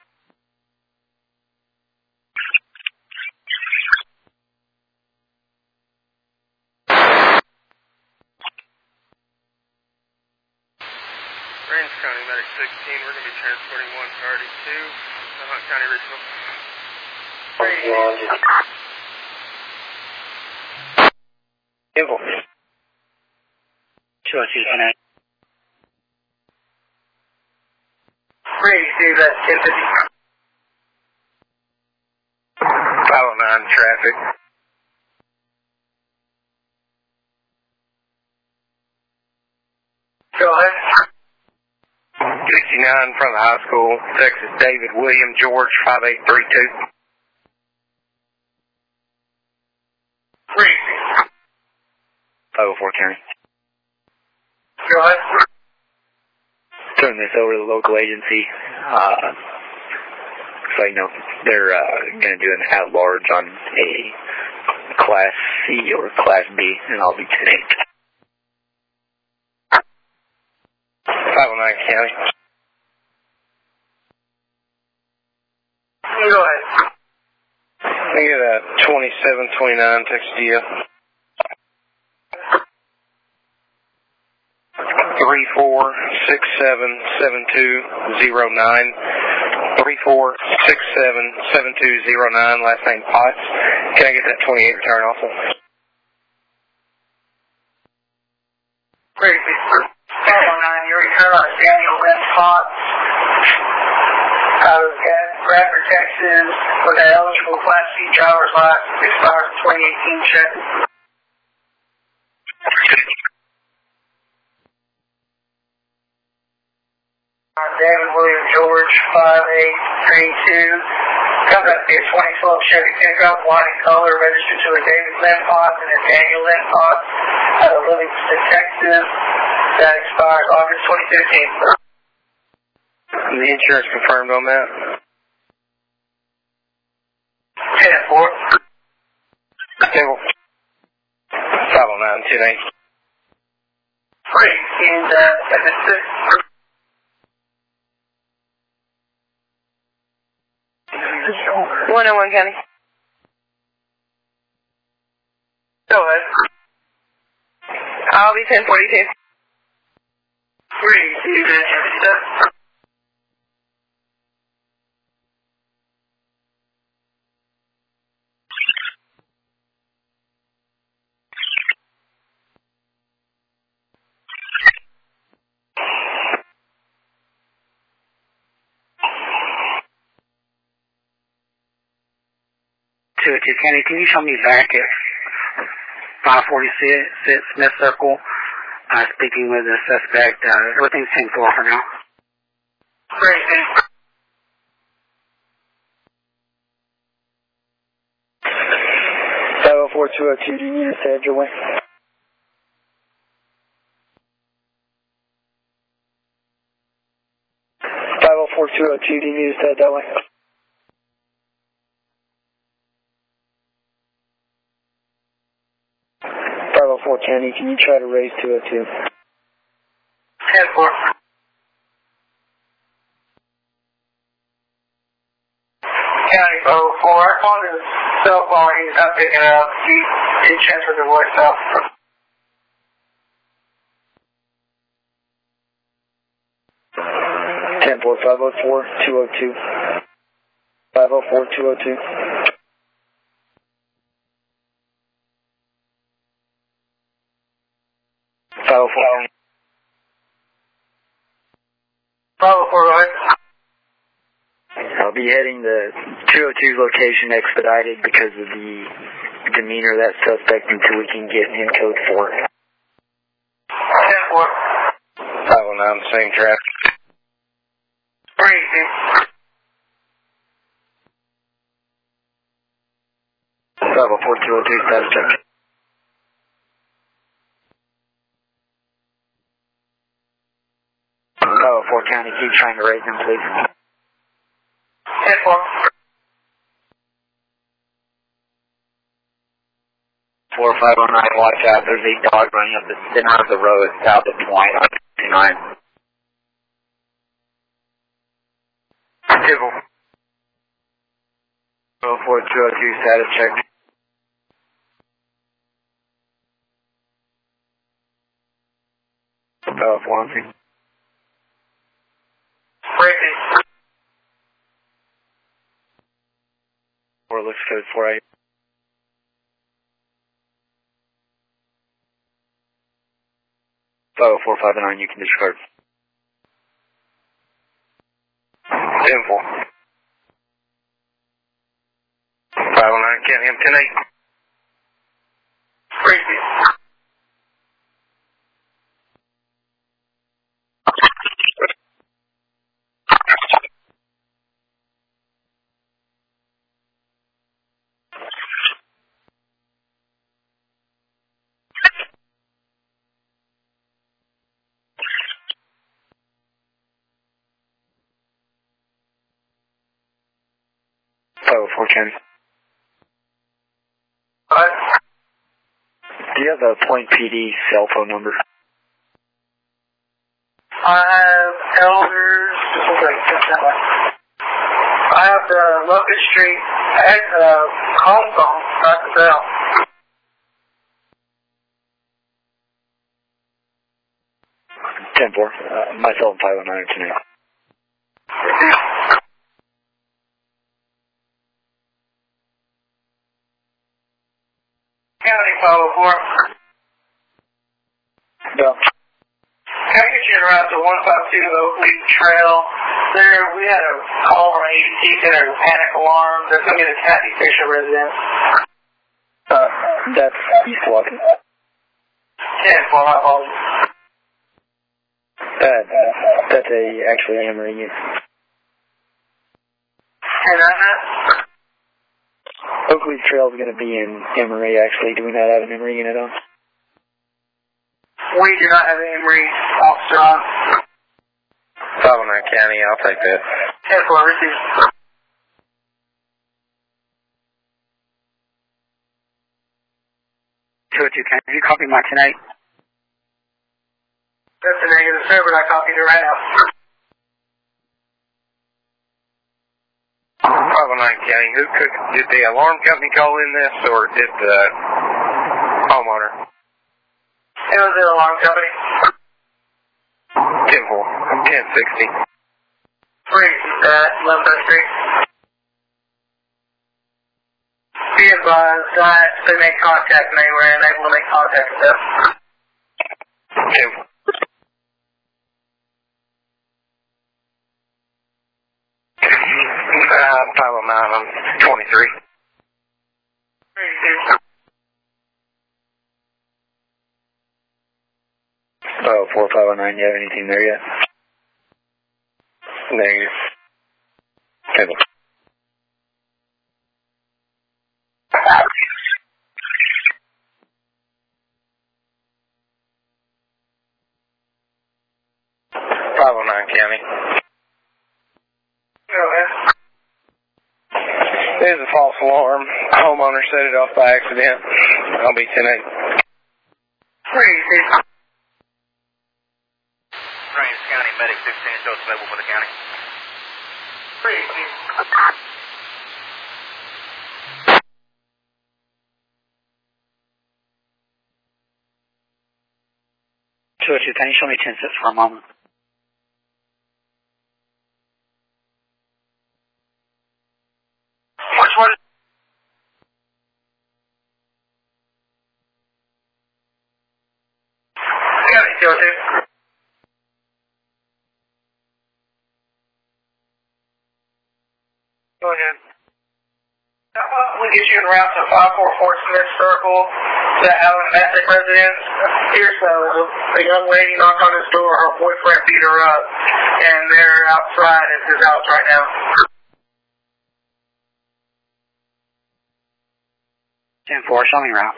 Range County Medic 16, we're going to be transporting 132 to Hunt County Regional. Info. 202 Frequency at 1050. 509 traffic. Go ahead. 69 from the high school, Texas David William George 5832. Frequency. 504 County. Go ahead. Turn this over to the local agency. So, they're going to do an at-large on a Class C or Class B, and I'll be 10-8. 509 County. Go ahead. I get a 2729 Texas 34677209. 34677209. Last name Potts. Can I get that 28 return also? Great. 509, your return on Daniel Lynn Potts out of Bradford, Texas, with an eligible Class C driver's license, expires in 2018 check. David William George, 5832. Comes up to a 2012 Chevy pickup, white in color, registered to a David Lynn Potts and a Daniel Lynn Potts out of Livingston, Texas. That expires August 2015. The insurance confirmed on that? 10-4. Table. 509, 10-8. Great. And, 7-6. 101 County. Go ahead. I'll be 1042. 3, 2, 7. Kenny, can you show me back at 546 Smith Circle? Speaking with the suspect. Everything's 10-4 for now. Great. 504-202, do you need us to head your way? 504-202, do you need us to head that way? County, can you try to raise 202? 10-4. County 04, I called his cell phone, he's not picking up. He transferred the voice out. 10-4, 504-202. 504-202. 504. 504, go ahead. I'll be heading the 202 location expedited because of the demeanor of that suspect until we can get in code 4. 10-4. 509, same traffic. 504-202, status check. Oh, 4 County, keep trying to raise him, please. 10-4. 4509, watch out. There's a dog running up the center of the road south of Point on 59. 202, status check. Oh, 400. Breaking. 4 looks code 48. Oh, 459, you can discard. 10-4. 509, County M108. Breaking. 4 County. What? Do you have a Point PD cell phone number? I have Elders. I have the Locust Street home phone. Not the cell. Myself and 509 tonight. County 504. No. Can I get you to route to 152 Oakley Trail? There, we had a call from ADT center, a panic alarm. There's going to be the Kathy Fisher residence. That's East Walking. 10-4, my apologies. That's actually Emory unit. And Oakley Trail is going to be in Emory, actually. Do we not have an Emory unit on? we do not have an Emory officer on. 509 County, I'll take that. 10-4, receive. Can you copy my tonight? That's a negative, sir, but I copied it right now. 509 County, did the alarm company call in this, or did the homeowner? It was the alarm company. 10-4, 1060. Free, 11th Street. Be advised that they make contact when they were unable to make contact with them. 10-4. 509 on 23. 4509, you have anything there yet? Negative. 10. County. There's a false alarm. Homeowner set it off by accident. I'll be 10-8. Range County Medic 16, show us available for the county. 202, can you show me 10 sets for a moment? Which one? County 202. Go ahead. We get you en route to 544 Smith Circle, the Allen Massick residence. Here, so a young lady knocked on his door. Her boyfriend beat her up, and they're outside at his house right now. 10-4, show me route.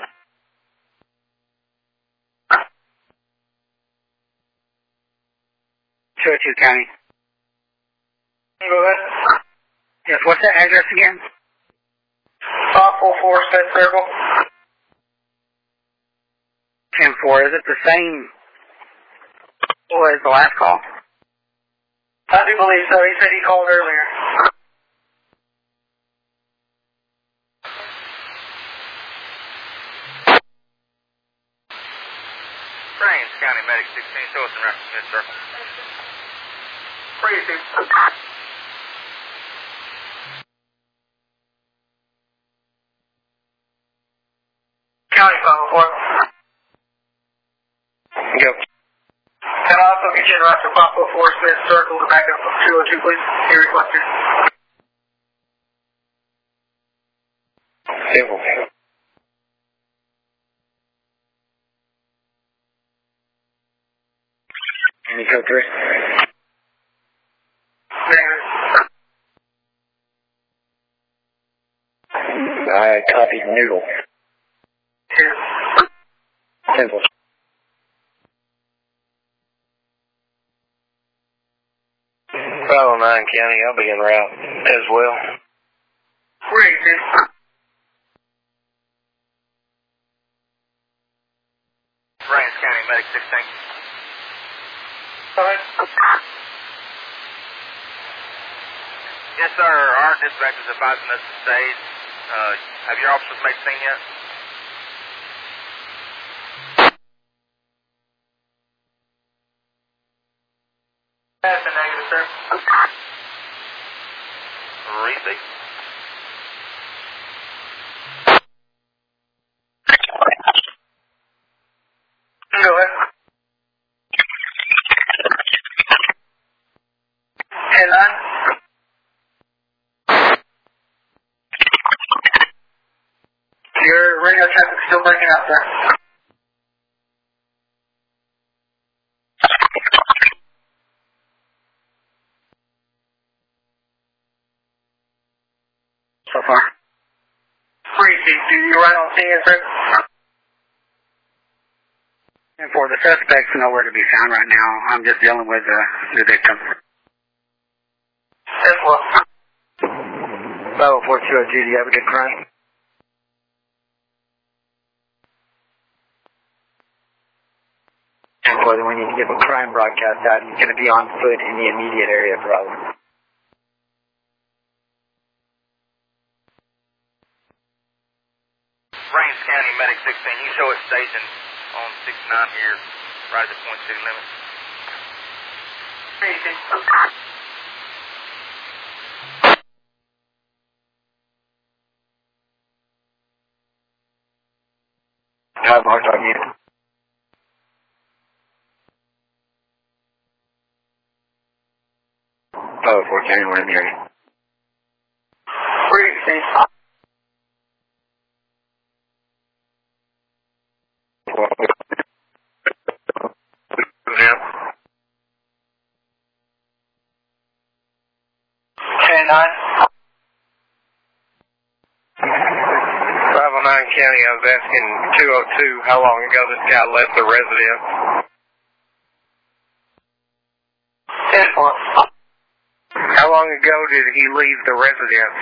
County. Go ahead. Yes, what's that address again? 544 Smith Circle. 10-4, is it the same as the last call? I do believe so. He said he called earlier. Range County Medic 16, show us in route to Smith Circle. County 504. Go. Can I also get you in route to 504 Smith Circle to back up 202, please? Here, requested. Simple. Any code 3? I copied noodle. Simple. Follow 9 County, I'll be en route as well. Range County Medic 16. Go ahead. Yes, sir. Our dispatch is advising us to stay. Have your officers made scene yet? That's a negative, sir. Receive. Go ahead. 10-9. Your radio traffic's still breaking out, sir. So far. You're right on scene, sir. And for the suspects nowhere to be found right now. I'm just dealing with the victim. 10-4. 504 do you have a good crime? Whether we need to give a crime broadcast out, he's going to be on foot in the immediate area, probably. Range County Medic 16, you show it stationed on 69 here, right at the .2 limit. Have a hard time here. Oh, 4 County, we're in the area. County, I was asking 202 how long ago this guy left the residence. 10-4. How long ago did he leave the residence?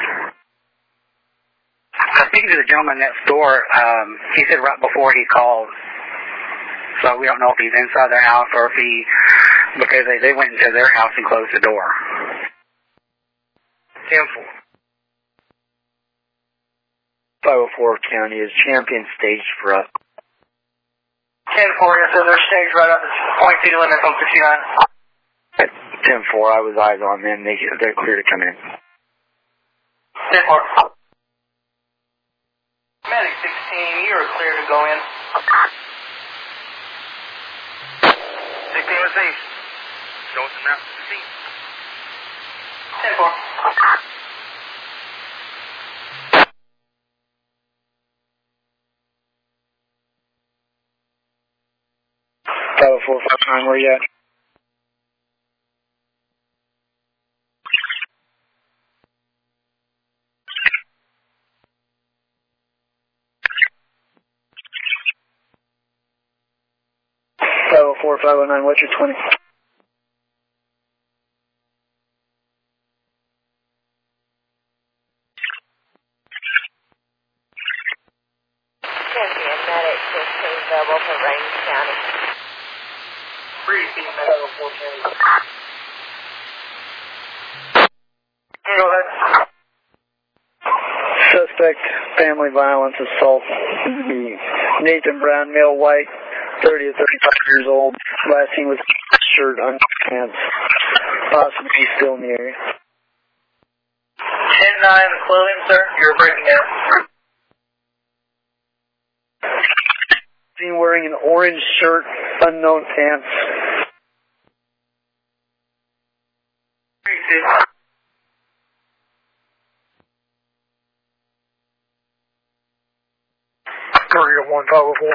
I was speaking to the gentleman next door. He said right before he called. So we don't know if he's inside their house or if because they went into their house and closed the door. 10-4. 504 County, is Champion staged for us? 10-4, yes, sir. They're staged right up at point city limits on 69. 10-4, I was eyes on them. They're clear to come in. 10-4. Medic 16, you are clear to go in. 16 received. Show us the map to the scene. 10-4. Bravo 459, where you at? Bravo 4509, what's your 20? Champion Medic 15 available for Range County. Briefing Medical 410. Go ahead. Suspect, family violence, assault. Nathan Brown, male, white, 30 to 35 years old. Last seen with shirt, underpants. Possibly still in the area. 10-9, clothing, sir. You're breaking out. Seen wearing an orange shirt, unknown pants. 301 504.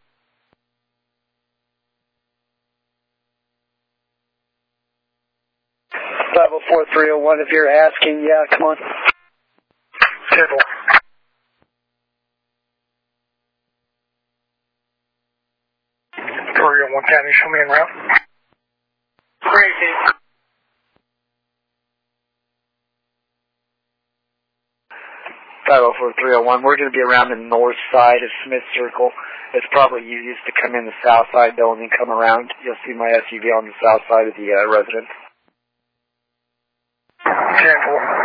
.504 301, if you're asking, yeah, come on. 10-4. One County, show me en route. 504 301, we're going to be around the north side of Smith Circle. It's probably easiest to come in the south side though and then come around. You'll see my SUV on the south side of the residence. 10-4.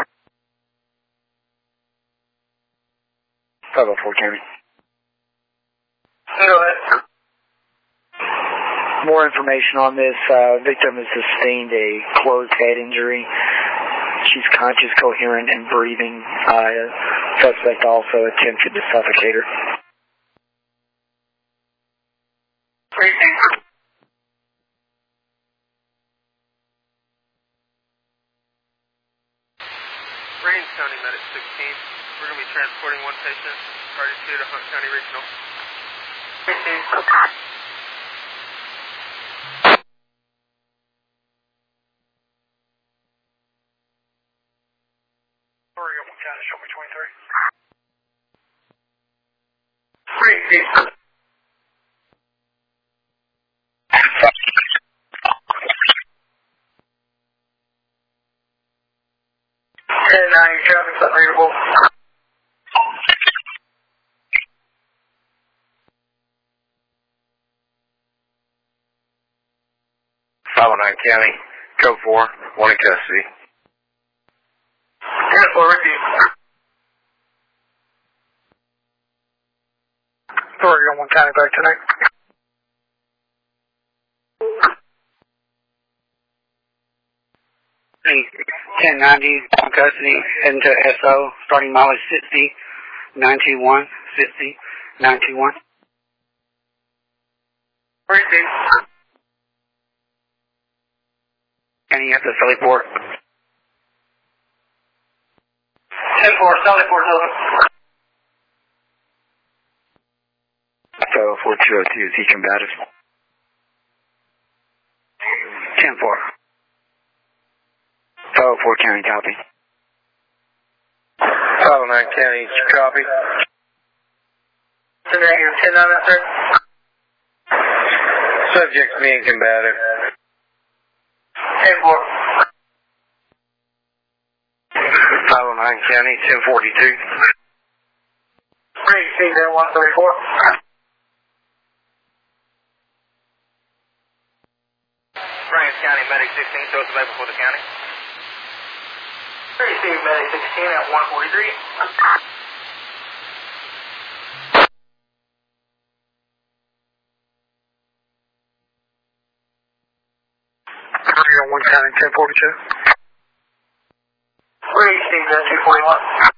504 County. Go ahead. More information on this. Victim has sustained a closed head injury. She's conscious, coherent, and breathing. Suspect also attempted to suffocate her. Range County Medic 16. We're going to be transporting one patient, party 2 to Hunt County Regional. 301 County, show me 23. 10-9, traffic's unreadable. 509 County, code 4, one in custody. 10-4, review. 301 County, back tonight. Hey, 1090, on custody, heading to SO, starting mileage 60, 921, 60, 921. Review. Any at the Sullyport? 10-4, Sullyport, over. 44202, is he combative? 10-4. 504 County, copy. 509 County, copy. 10-9, 10-9, sir. Subject being combative. 10-4. 509 County, 1042. Review, 134. available for the county. Receive medic 16 at 143. On 1 County 1042. Receive 241.